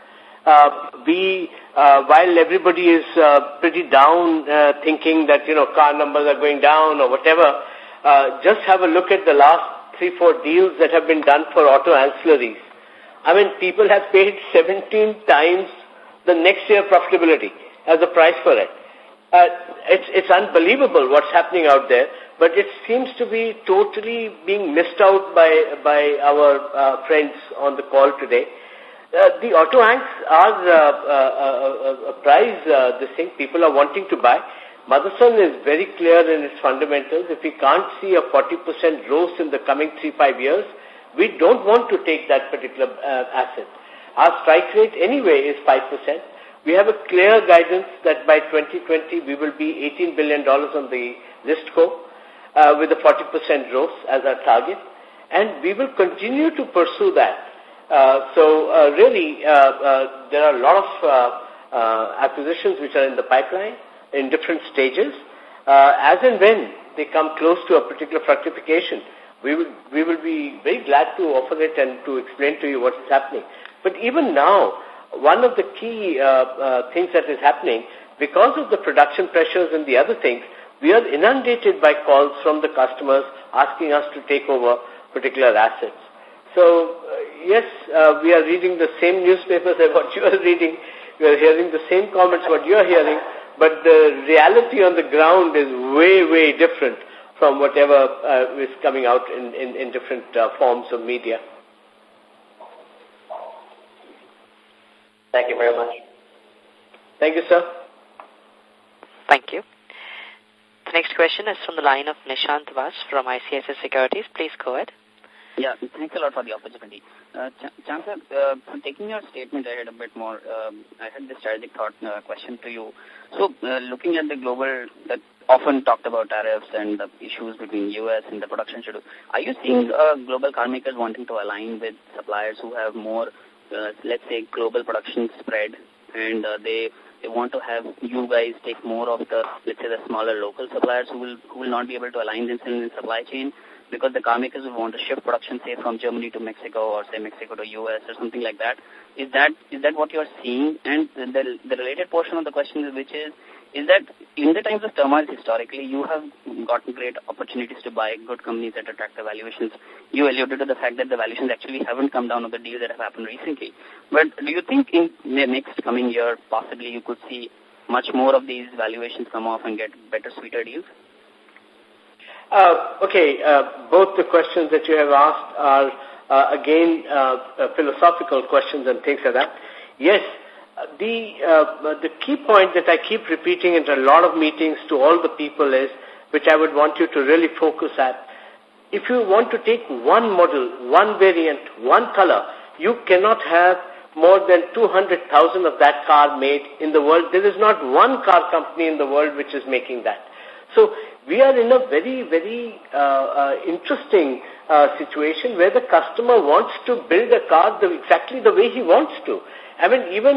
Uh, we, uh, while everybody is uh, pretty down uh, thinking that, you know, car numbers are going down or whatever, uh, just have a look at the last three, four deals that have been done for auto ancillaries. I mean, people have paid seventeen times the next year profitability as a price for it. Uh, it's, it's unbelievable what's happening out there, but it seems to be totally being missed out by, by our uh, friends on the call today. Uh, the auto ancs are uh, uh, a price, uh, this thing people are wanting to buy. Motherson is very clear in its fundamentals. If we can't see a forty percent growth in the coming three, five years, we don't want to take that particular uh, asset. Our strike rate anyway is five percent. We have a clear guidance that by twenty twenty we will be eighteen billion dollars on the listco uh, with a forty percent growth as our target. And we will continue to pursue that. Uh, so uh, really, uh, uh, there are a lot of uh, uh, acquisitions which are in the pipeline in different stages. Uh, as and when they come close to a particular fructification, we will, we will be very glad to offer it and to explain to you what is happening. But even now, one of the key uh, uh, things that is happening, because of the production pressures and the other things, we are inundated by calls from the customers asking us to take over particular assets. So, uh, yes, uh, we are reading the same newspapers as what you are reading. We are hearing the same comments what you are hearing, but the reality on the ground is way, way different from whatever uh, is coming out in, in, in different uh, forms of media. Thank you very much. Thank you, sir. Thank you. The next question is from the line of Nishant Vas from I C I C I Securities. Please go ahead. Yeah, thanks a lot for the opportunity. Uh, Chancellor, uh, taking your statement ahead a bit more, um, I had this strategic thought uh, question to you. So, uh, looking at the global, that often talked about tariffs and the issues between U S and the production schedule, are you seeing uh, global car makers wanting to align with suppliers who have more, uh, let's say, global production spread, and uh, they they want to have you guys take more of the, let's say, the smaller local suppliers who will who will not be able to align themselves in the supply chain? Because the car makers will want to shift production, say, from Germany to Mexico or, say, Mexico to U S or something like that. Is that is that what you're seeing? And the, the related portion of the question is, which is, is that in the times of turmoil historically, you have gotten great opportunities to buy good companies at attractive valuations. You alluded to the fact that the valuations actually haven't come down on the deals that have happened recently. But do you think in the next coming year, possibly you could see much more of these valuations come off and get better, sweeter deals? Uh, okay, uh, both the questions that you have asked are, uh, again, uh, uh, philosophical questions and things like that. Yes, the, uh, the key point that I keep repeating in a lot of meetings to all the people is, which I would want you to really focus at, if you want to take one model, one variant, one color, you cannot have more than two hundred thousand of that car made in the world. There is not one car company in the world which is making that. So we are in a very, very uh, uh, interesting uh, situation where the customer wants to build a car the, exactly the way he wants to. I mean, even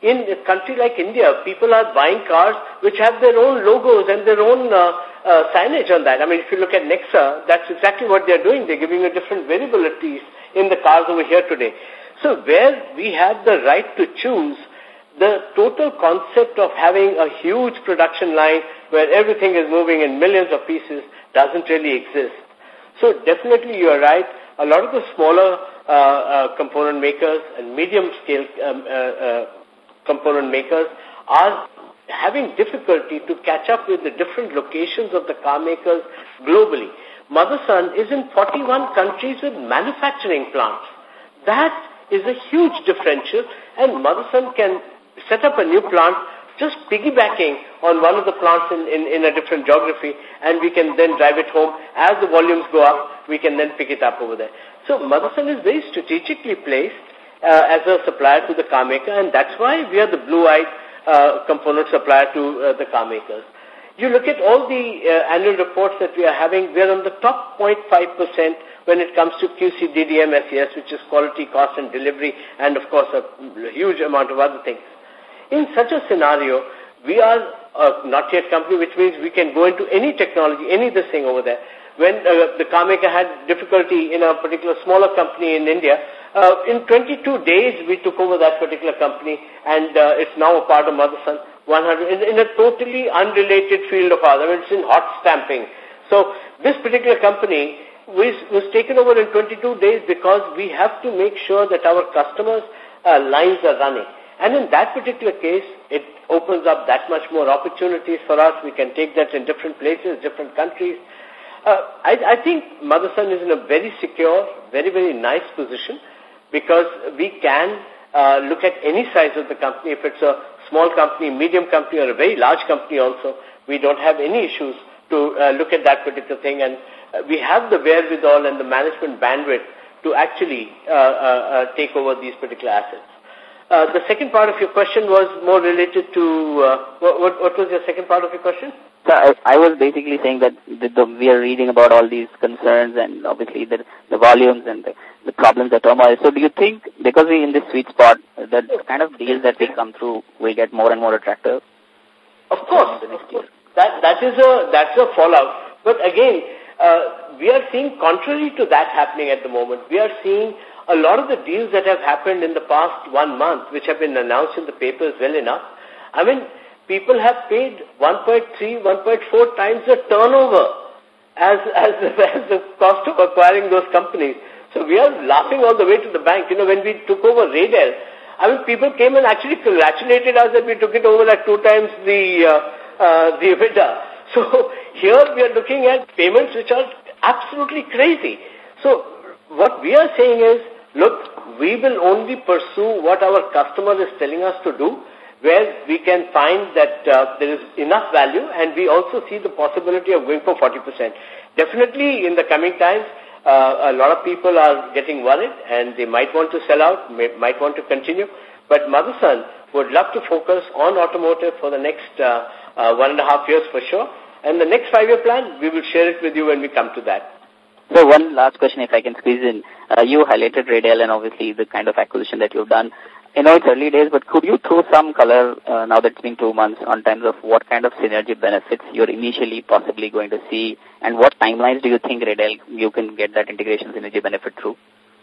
in a country like India, people are buying cars which have their own logos and their own uh, uh, signage on that. I mean, if you look at Nexa, that's exactly what they're doing. They're giving a different variabilities in the cars over here today. So where we have the right to choose, the total concept of having a huge production line where everything is moving in millions of pieces doesn't really exist. So definitely you are right. A lot of the smaller uh, uh, component makers and medium scale um, uh, uh, component makers are having difficulty to catch up with the different locations of the car makers globally. Motherson is in forty-one countries with manufacturing plants. That is a huge differential, and Motherson can set up a new plant just piggybacking on one of the plants in, in, in a different geography, and we can then drive it home. As the volumes go up, we can then pick it up over there. So Motherson is very strategically placed uh, as a supplier to the car maker, and that's why we are the blue-eyed uh, component supplier to uh, the car makers. You look at all the uh, annual reports that we are having, we are on the top zero point five percent when it comes to Q C D D M S E S, which is quality, cost, and delivery, and of course a huge amount of other things. In such a scenario, we are a not yet company, which means we can go into any technology, any this thing over there. When uh, the car maker had difficulty in a particular smaller company in India, uh, in twenty-two days we took over that particular company, and uh, it's now a part of Motherson. one hundred in, in a totally unrelated field of ours. I mean, it's in hot stamping. So this particular company was, was taken over in twenty-two days because we have to make sure that our customers' uh, lines are running. And in that particular case, it opens up that much more opportunities for us. We can take that in different places, different countries. Uh, I, I think Motherson is in a very secure, very, very nice position because we can uh, look at any size of the company. If it's a small company, medium company, or a very large company also, we don't have any issues to uh, look at that particular thing. And uh, we have the wherewithal and the management bandwidth to actually uh, uh, uh, take over these particular assets. Uh, the second part of your question was more related to, uh, what, what was your second part of your question? So I, I was basically saying that the, the, we are reading about all these concerns and obviously the, the volumes and the, the problems, the turmoil. So do you think, because we're in this sweet spot, that the kind of deals that we come through will get more and more attractive? Of course. The next year? That, that is a, that's a fallout. But again, uh, we are seeing contrary to that happening at the moment. We are seeing a lot of the deals that have happened in the past one month, which have been announced in the papers well enough. I mean, people have paid one point three, one point four times the turnover as, as, as the cost of acquiring those companies. So we are laughing all the way to the bank. You know, when we took over Raydel, I mean, people came and actually congratulated us that we took it over at two times the, uh, uh, the EBITDA. So here we are looking at payments which are absolutely crazy. So what we are saying is, look, we will only pursue what our customer is telling us to do, where we can find that uh, there is enough value, and we also see the possibility of going for forty percent. Definitely in the coming times, uh, a lot of people are getting worried, and they might want to sell out, may, might want to continue, but Motherson would love to focus on automotive for the next uh, uh, one and a half years for sure, and the next five-year plan, we will share it with you when we come to that. So one last question, if I can squeeze in. Uh, you highlighted Raydel and obviously the kind of acquisition that you've done. I know it's early days, but could you throw some color, uh, now that it's been two months, on terms of what kind of synergy benefits you're initially possibly going to see, and what timelines do you think Raydel, you can get that integration synergy benefit through?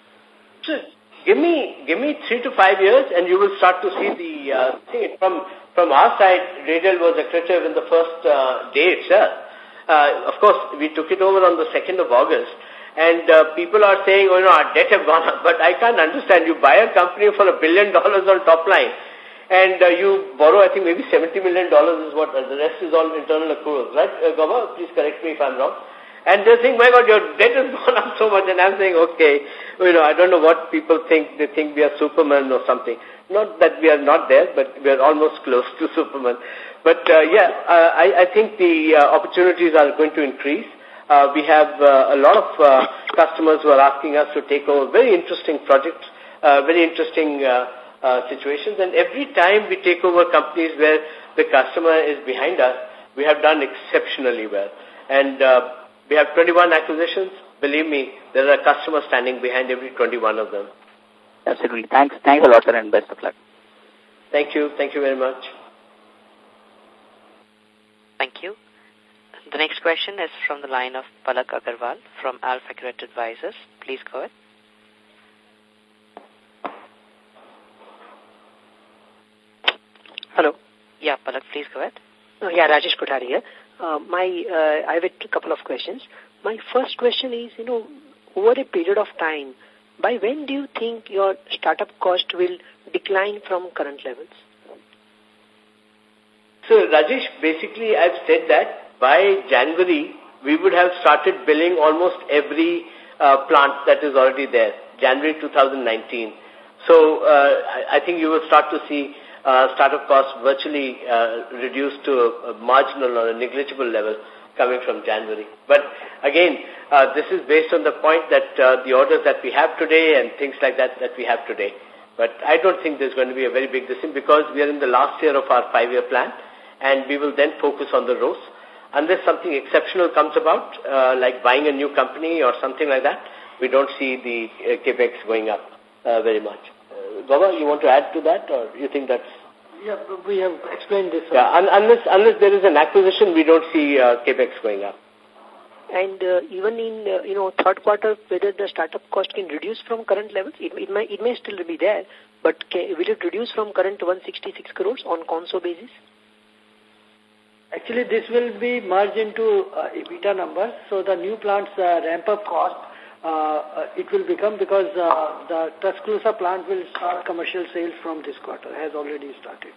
Sure. Give me, give me three to five years, and you will start to see the uh, thing. From, from our side, Raydel was accretive in the first uh, day itself. Uh, of course, we took it over on the second of August, and uh, people are saying, oh, you know, our debt have gone up. But I can't understand. You buy a company for a billion dollars on top line, and uh, you borrow, I think, maybe seventy million dollars is what, uh, the rest is all internal accruals, right? Uh, Gaba, please correct me if I'm wrong. And they're saying, my God, your debt has gone up so much, and I'm saying, okay, you know, I don't know what people think. They think we are Superman or something. Not that we are not there, but we are almost close to Superman. But, uh, yeah, uh, I, I think the uh, opportunities are going to increase. Uh, we have uh, a lot of uh, customers who are asking us to take over very interesting projects, uh, very interesting uh, uh, situations. And every time we take over companies where the customer is behind us, we have done exceptionally well. And uh, we have twenty-one acquisitions. Believe me, there are customers standing behind every twenty-one of them. Absolutely. Thanks. Thanks a lot, sir, and best of luck. Thank you. Thank you very much. Thank you. The next question is from the line of Palak Agarwal from AlphaCredit Advisors. Please go ahead. Hello. Yeah, Palak, please go ahead. Uh, yeah, Rajesh Kothari here. Uh, my, uh, I have a couple of questions. My first question is, you know, over a period of time, by when do you think your startup cost will decline from current levels? So, Rajesh, basically I've said that by January, we would have started billing almost every uh, plant that is already there, January two thousand nineteen. So, uh, I, I think you will start to see uh, startup costs virtually uh, reduced to a, a marginal or a negligible level coming from January. But again, uh, this is based on the point that uh, the orders that we have today and things like that that we have today. But I don't think there's going to be a very big decision because we are in the last year of our five-year plan and we will then focus on the rows. Unless something exceptional comes about, uh, like buying a new company or something like that, we don't see the uh, capex going up uh, very much. Uh, Baba, you want to add to that, or you think that's... Yeah, we have explained this. Yeah, un unless, unless there is an acquisition, we don't see uh, capex going up. And uh, even in, uh, you know, third quarter, whether the startup cost can reduce from current levels, it, it, may, it may still be there, but can, will it reduce from current one hundred sixty-six crores on console basis? Actually, this will be merged into uh, EBITDA numbers. So the new plant's uh, ramp-up cost, uh, uh, it will become because uh, the Tuscaloosa plant will start commercial sales from this quarter, has already started.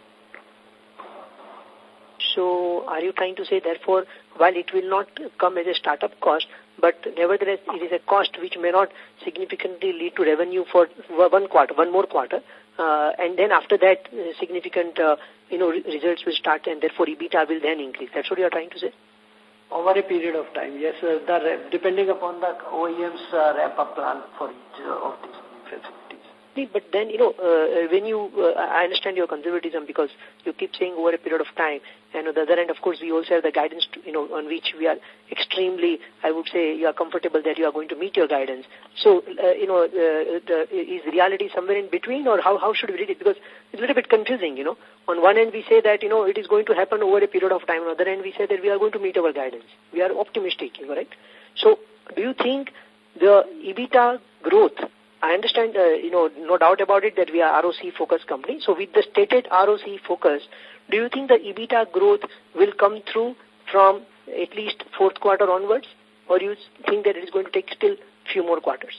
So are you trying to say, therefore, while it will not come as a startup cost, but nevertheless it is a cost which may not significantly lead to revenue for one quarter, one more quarter, uh, and then after that uh, significant uh, you know, re results will start and therefore EBITDA will then increase. That's what you are trying to say? Over a period of time, yes, uh, the, depending upon the O E M's uh, ramp-up plan for each uh, of these facilities. But then, you know, uh, when you, uh, I understand your conservatism because you keep saying over a period of time. And on the other end, of course, we also have the guidance, to, you know, on which we are extremely, I would say, you are comfortable that you are going to meet your guidance. So, uh, you know, uh, the, is reality somewhere in between, or how, how should we read it? Because it's a little bit confusing, you know. On one end, we say that, you know, it is going to happen over a period of time. On the other end, we say that we are going to meet our guidance. We are optimistic, right? So, do you think the EBITDA growth, I understand, uh, you know, no doubt about it that we are R O C-focused company. So with the stated R O C focus, do you think the EBITDA growth will come through from at least fourth quarter onwards? Or do you think that it is going to take still few more quarters?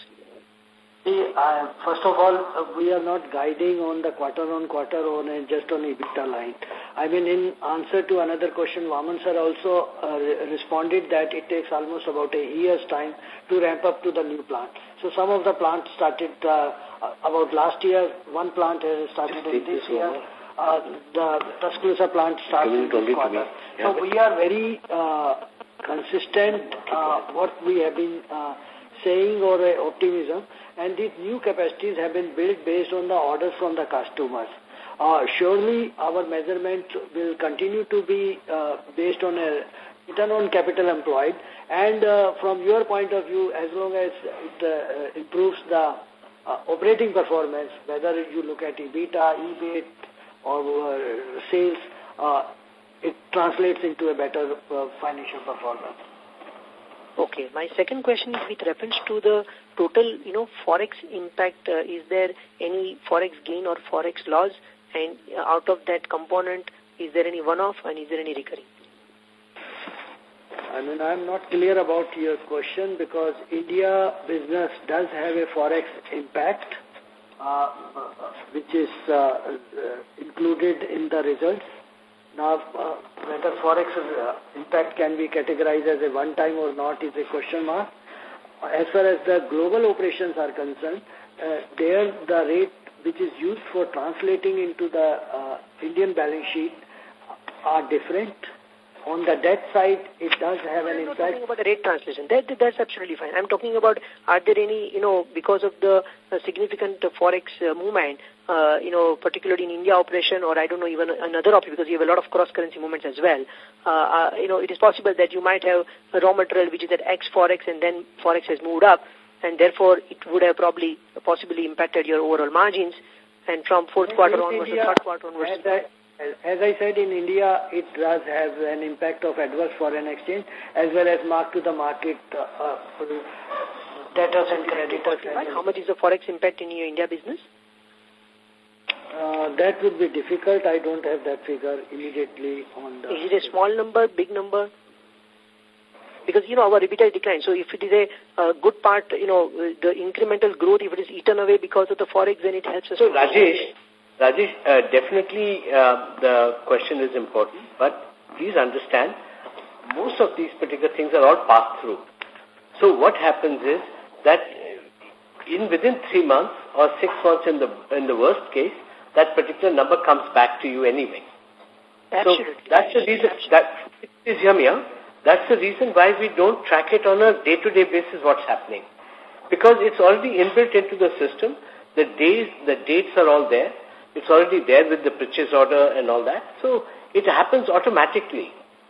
See, uh, first of all, uh, we are not guiding on the quarter-on-quarter on a, just on EBITDA line. I mean, in answer to another question, Vaman sir also uh, re responded that it takes almost about a year's time to ramp up to the new plant. So some of the plants started uh, about last year. One plant has started in this year. Uh, the Tuscaloosa plant started in this quarter. So we are very uh, consistent uh, what we have been uh, saying or uh, optimism. And these new capacities have been built based on the orders from the customers. Uh, surely our measurement will continue to be uh, based on a return on capital employed. And uh, from your point of view, as long as it uh, improves the uh, operating performance, whether you look at EBITDA, EBIT, or uh, sales, uh, it translates into a better uh, financial performance. Okay. My second question is with reference to the total, you know, Forex impact. Uh, is there any Forex gain or Forex loss? And out of that component, is there any one-off and is there any recurring? I mean, I'm not clear about your question because India business does have a Forex impact, uh, which is uh, uh, included in the results. Now, uh, whether Forex uh, impact can be categorized as a one-time or not is a question mark. As far as the global operations are concerned, uh, there the rate which is used for translating into the uh, Indian balance sheet are different. On the debt side, it does have an impact. I'm not talking about the rate translation. That, that's absolutely fine. I'm talking about, are there any, you know, because of the uh, significant uh, Forex uh, movement, uh, you know, particularly in India operation, or I don't know, even another operation, because you have a lot of cross-currency movements as well, uh, uh, you know, it is possible that you might have a raw material which is at X Forex and then Forex has moved up, and therefore it would have probably possibly impacted your overall margins. and from fourth quarter onwards to third quarter onwards? As I, as I said, in India, it does have an impact of adverse foreign exchange as well as mark-to-the-market uh, uh, debtors and creditors. How much is the forex impact in your India business? Uh, that would be difficult. I don't have that figure immediately on the... Is it a small number, big number? Because, you know, our EBITDA declined. So if it is a uh, good part, you know, the incremental growth, if it is eaten away because of the forex, then it helps us. So, Rajesh, Rajesh, uh, definitely uh, the question is important. But please understand, most of these particular things are all passed through. So what happens is that in within three months or six months in the in the worst case, that particular number comes back to you anyway. Absolutely. So that's the reason, that, please hear me out, that's the reason why we don't track it on a day-to-day basis what's happening. Because it's already inbuilt into the system, the days, the dates are all there, it's already there with the purchase order and all that, so it happens automatically.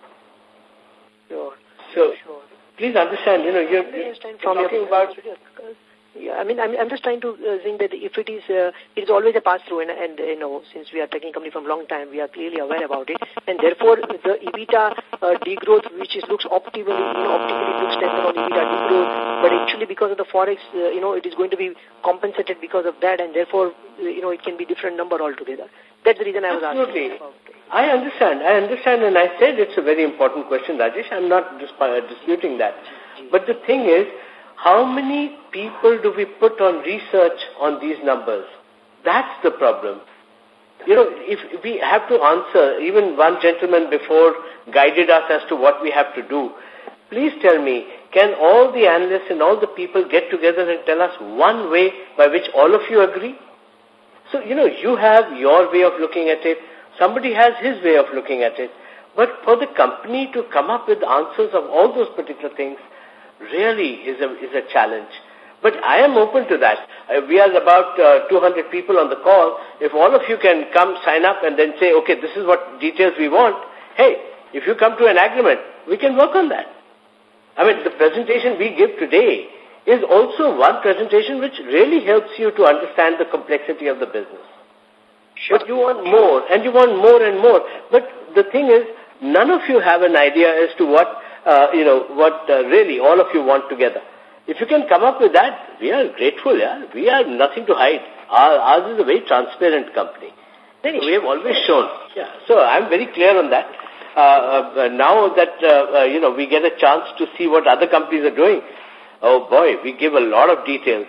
Sure. So, sure. Please understand, you know, you're, you're talking about... Yeah, I mean, I'm, I'm just trying to uh, think that if it is, uh, it is always a pass-through, and, and, you know, since we are taking company from a long time, we are clearly aware about it, and therefore, the EBITDA uh, degrowth, which is looks optically, you know, optically looks tender on EBITDA degrowth, but actually because of the forex, uh, you know, it is going to be compensated because of that, and therefore, you know, it can be different number altogether. That's the reason I was Absolutely. asking. Absolutely. I understand. I understand, and I said it's a very important question, Rajesh. I'm not dis disputing that. But the thing is, how many people do we put on research on these numbers? That's the problem. You know, if we have to answer, even one gentleman before guided us as to what we have to do, please tell me, can all the analysts and all the people get together and tell us one way by which all of you agree? So, you know, you have your way of looking at it, somebody has his way of looking at it, but for the company to come up with answers of all those particular things really is a, is a challenge. But I am open to that. Uh, we are about uh, two hundred people on the call. If all of you can come sign up and then say, okay, this is what details we want, hey, if you come to an agreement, we can work on that. I mean, the presentation we give today is also one presentation which really helps you to understand the complexity of the business. Sure. But you want more, and you want more and more. But the thing is, none of you have an idea as to what, uh, you know, what uh, really all of you want together. If you can come up with that, we are grateful, yeah. We have nothing to hide. Our, ours is a very transparent company. We have always shown. Yeah. So I'm very clear on that. Uh, uh, now that, uh, uh, you know, we get a chance to see what other companies are doing, oh boy, we give a lot of details.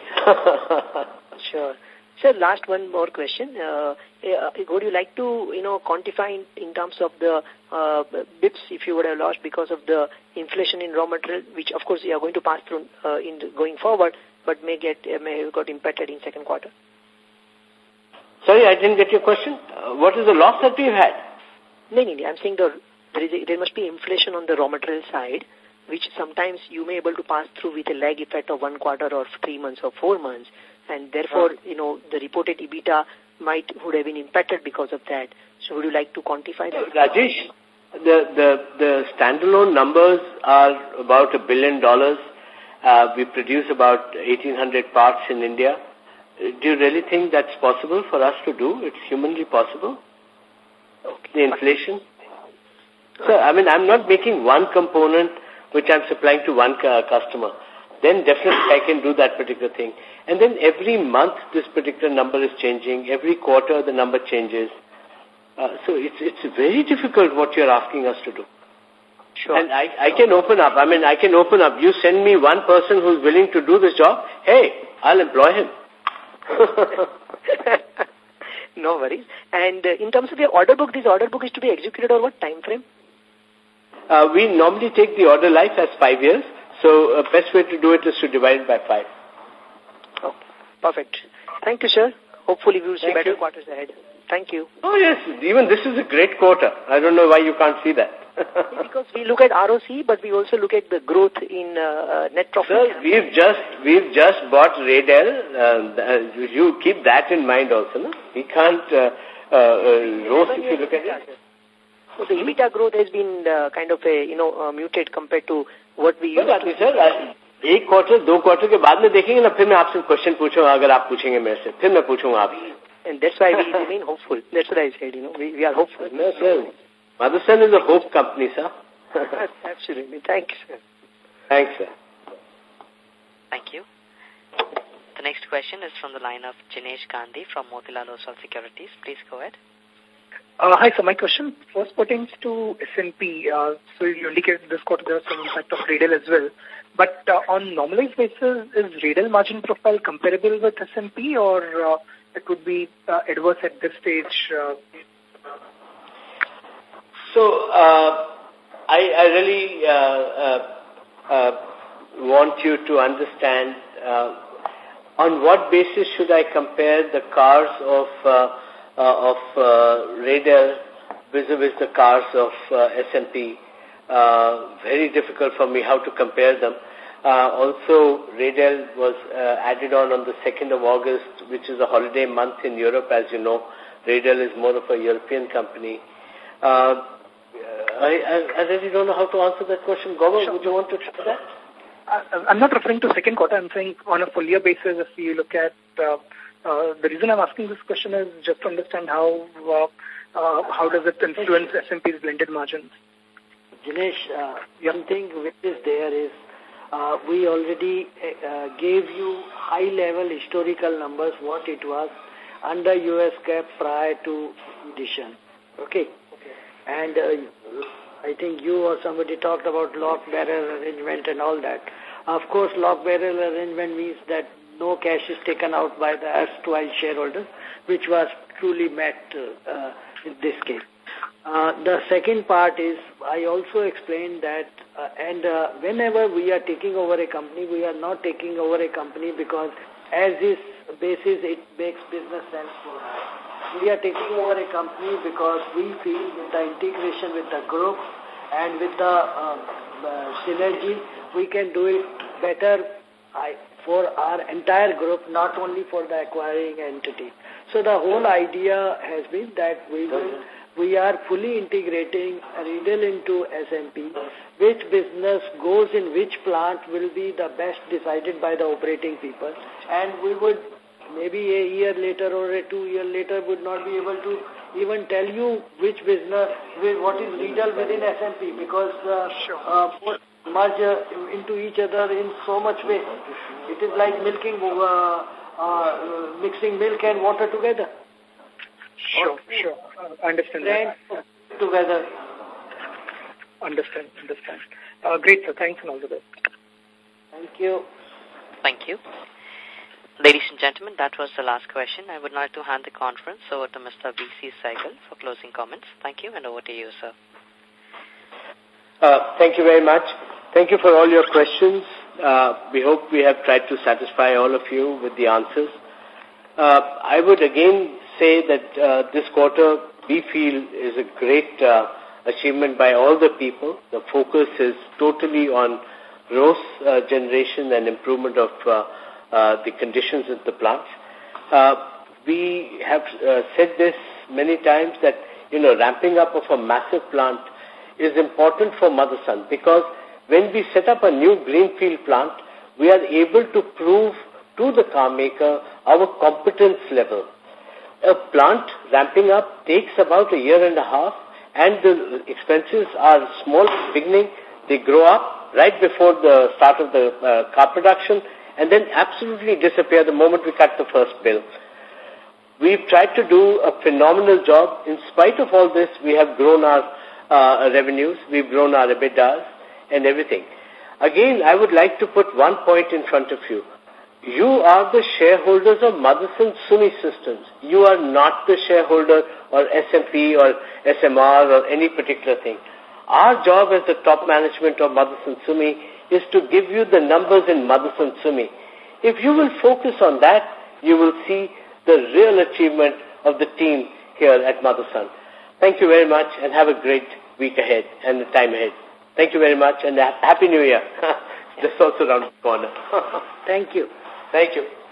Sure. Sir, last one more question. Uh, uh, would you like to, you know, quantify in, in terms of the uh, bits if you would have lost because of the inflation in raw material, which of course you are going to pass through uh, in the, going forward, but may get uh, may have got impacted in second quarter? Sorry, I didn't get your question. Uh, what is the loss that we've had? No, no, no. I'm saying the, there, is a, there must be inflation on the raw material side, which sometimes you may be able to pass through with a lag effect of one quarter or three months or four months. And therefore, you know, the reported EBITDA might would have been impacted because of that. So would you like to quantify that? Rajesh, the, the, the standalone numbers are about a billion dollars. Uh, we produce about eighteen hundred parts in India. Do you really think that's possible for us to do? It's humanly possible? Okay. The inflation? So, I mean, I'm not making one component which I'm supplying to one uh, customer. Then definitely I can do that particular thing. And then every month this particular number is changing. Every quarter the number changes. Uh, so it's it's very difficult what you're asking us to do. Sure. And I, I can open up. I mean, I can open up. You send me one person who's willing to do this job, hey, I'll employ him. No worries. And uh, in terms of the order book, this order book is to be executed over what time frame? Uh, we normally take the order life as five years. So, uh, best way to do it is to divide it by five. Oh, perfect. Thank you, sir. Hopefully we will see Thank better you. quarters ahead. Thank you. Oh, yes. Even this is a great quarter. I don't know why you can't see that. Because we look at R O C, but we also look at the growth in uh, net profit. Sir, we've just, we've just bought Raydel. Uh, you keep that in mind also, no? We can't uh, uh, uh, roast if you look at it. So the EBITDA growth has been uh, kind of a, you know, uh, muted compared to what we used to. Sir, एक quarter दो quarter के बाद में देखेंगे ना फिर मैं आपसे क्वेश्चन पूछूंगा अगर आप पूछेंगे मेरे से फिर मैं पूछूंगा आपसे And that's why we remain hopeful. That's what I said, you know, we, we are hopeful. No, sir. Motherson is a hope company, sir. Absolutely. Thank you, sir. Thanks, sir. Thank you. The next question is from the line of Jinesh Gandhi from Motilal Oswal Securities. Please go ahead. Uh, hi, so my question first pertains to S and P. Uh, so you indicated this quarter there was some impact of Reydel as well. But uh, on normalized basis, is Reydel margin profile comparable with S and P, or uh, it would be uh, adverse at this stage? Uh, so uh, I, I really uh, uh, uh, want you to understand uh, on what basis should I compare the cars of uh, uh, of uh, Reydel vis-a-vis the cars of uh, S and P. Uh, very difficult for me how to compare them. Uh, also, Reydel was uh, added on on the second of August, which is a holiday month in Europe, as you know. Reydel is more of a European company. Uh, I, I, I really don't know how to answer that question. Goma, sure. Would you want to try that? Uh, I'm not referring to second quarter. I'm saying on a full year basis, if you look at, uh, uh, the reason I'm asking this question is just to understand how, uh, uh, how does it influence S and P's blended margins? Jinesh, uh, yep. One thing which is there is, uh, we already uh, gave you high-level historical numbers, what it was under U S GAAP prior to addition. Okay? Okay. And uh, I think you or somebody talked about lock barrel arrangement and all that. Of course, lock barrel arrangement means that no cash is taken out by the erstwhile shareholders, which was truly met uh, uh, in this case. Uh, the second part is, I also explained that, uh, and uh, whenever we are taking over a company, we are not taking over a company because as is basis, it makes business sense for us. We are taking over a company because we feel with the integration with the group and with the uh, uh, synergy, we can do it better I, for our entire group, not only for the acquiring entity. So the whole idea has been that we will, we are fully integrating Reydel into S and P. Which business goes in which plant will be the best decided by the operating people. And we would maybe a year later or a two year later would not be able to even tell you which business, what is Reydel within S and P, because uh, sure. uh, both merge uh, into each other in so much way. It is like milking, uh, uh, mixing milk and water together. Sure, or, sure. Uh, I understand that. Together. Understand, understand. Uh, great, sir. Thanks and all the best. Thank you. Thank you. Ladies and gentlemen, that was the last question. I would like to hand the conference over to Mister V C Sehgal for closing comments. Thank you, and over to you, sir. Uh, thank you very much. Thank you for all your questions. Uh, we hope we have tried to satisfy all of you with the answers. Uh, I would again say that uh, this quarter we feel is a great uh, achievement by all the people. The focus is totally on growth uh, generation and improvement of uh, uh, the conditions at the plants. Uh, we have uh, said this many times that, you know, ramping up of a massive plant is important for Motherson, because when we set up a new greenfield plant, we are able to prove to the car maker our competence level. A plant ramping up takes about a year and a half, and the expenses are small at the beginning. They grow up right before the start of the uh, car production, and then absolutely disappear the moment we cut the first bill. We've tried to do a phenomenal job. In spite of all this, we have grown our uh, revenues, we've grown our EBITDAs and everything. Again, I would like to put one point in front of you. You are the shareholders of Motherson Sumi Systems. You are not the shareholder or S and P or S M R or any particular thing. Our job as the top management of Motherson Sumi is to give you the numbers in Motherson Sumi. If you will focus on that, you will see the real achievement of the team here at Motherson. Thank you very much, and have a great week ahead and the time ahead. Thank you very much, and Happy New Year. Just also around the corner. Thank you. Thank you.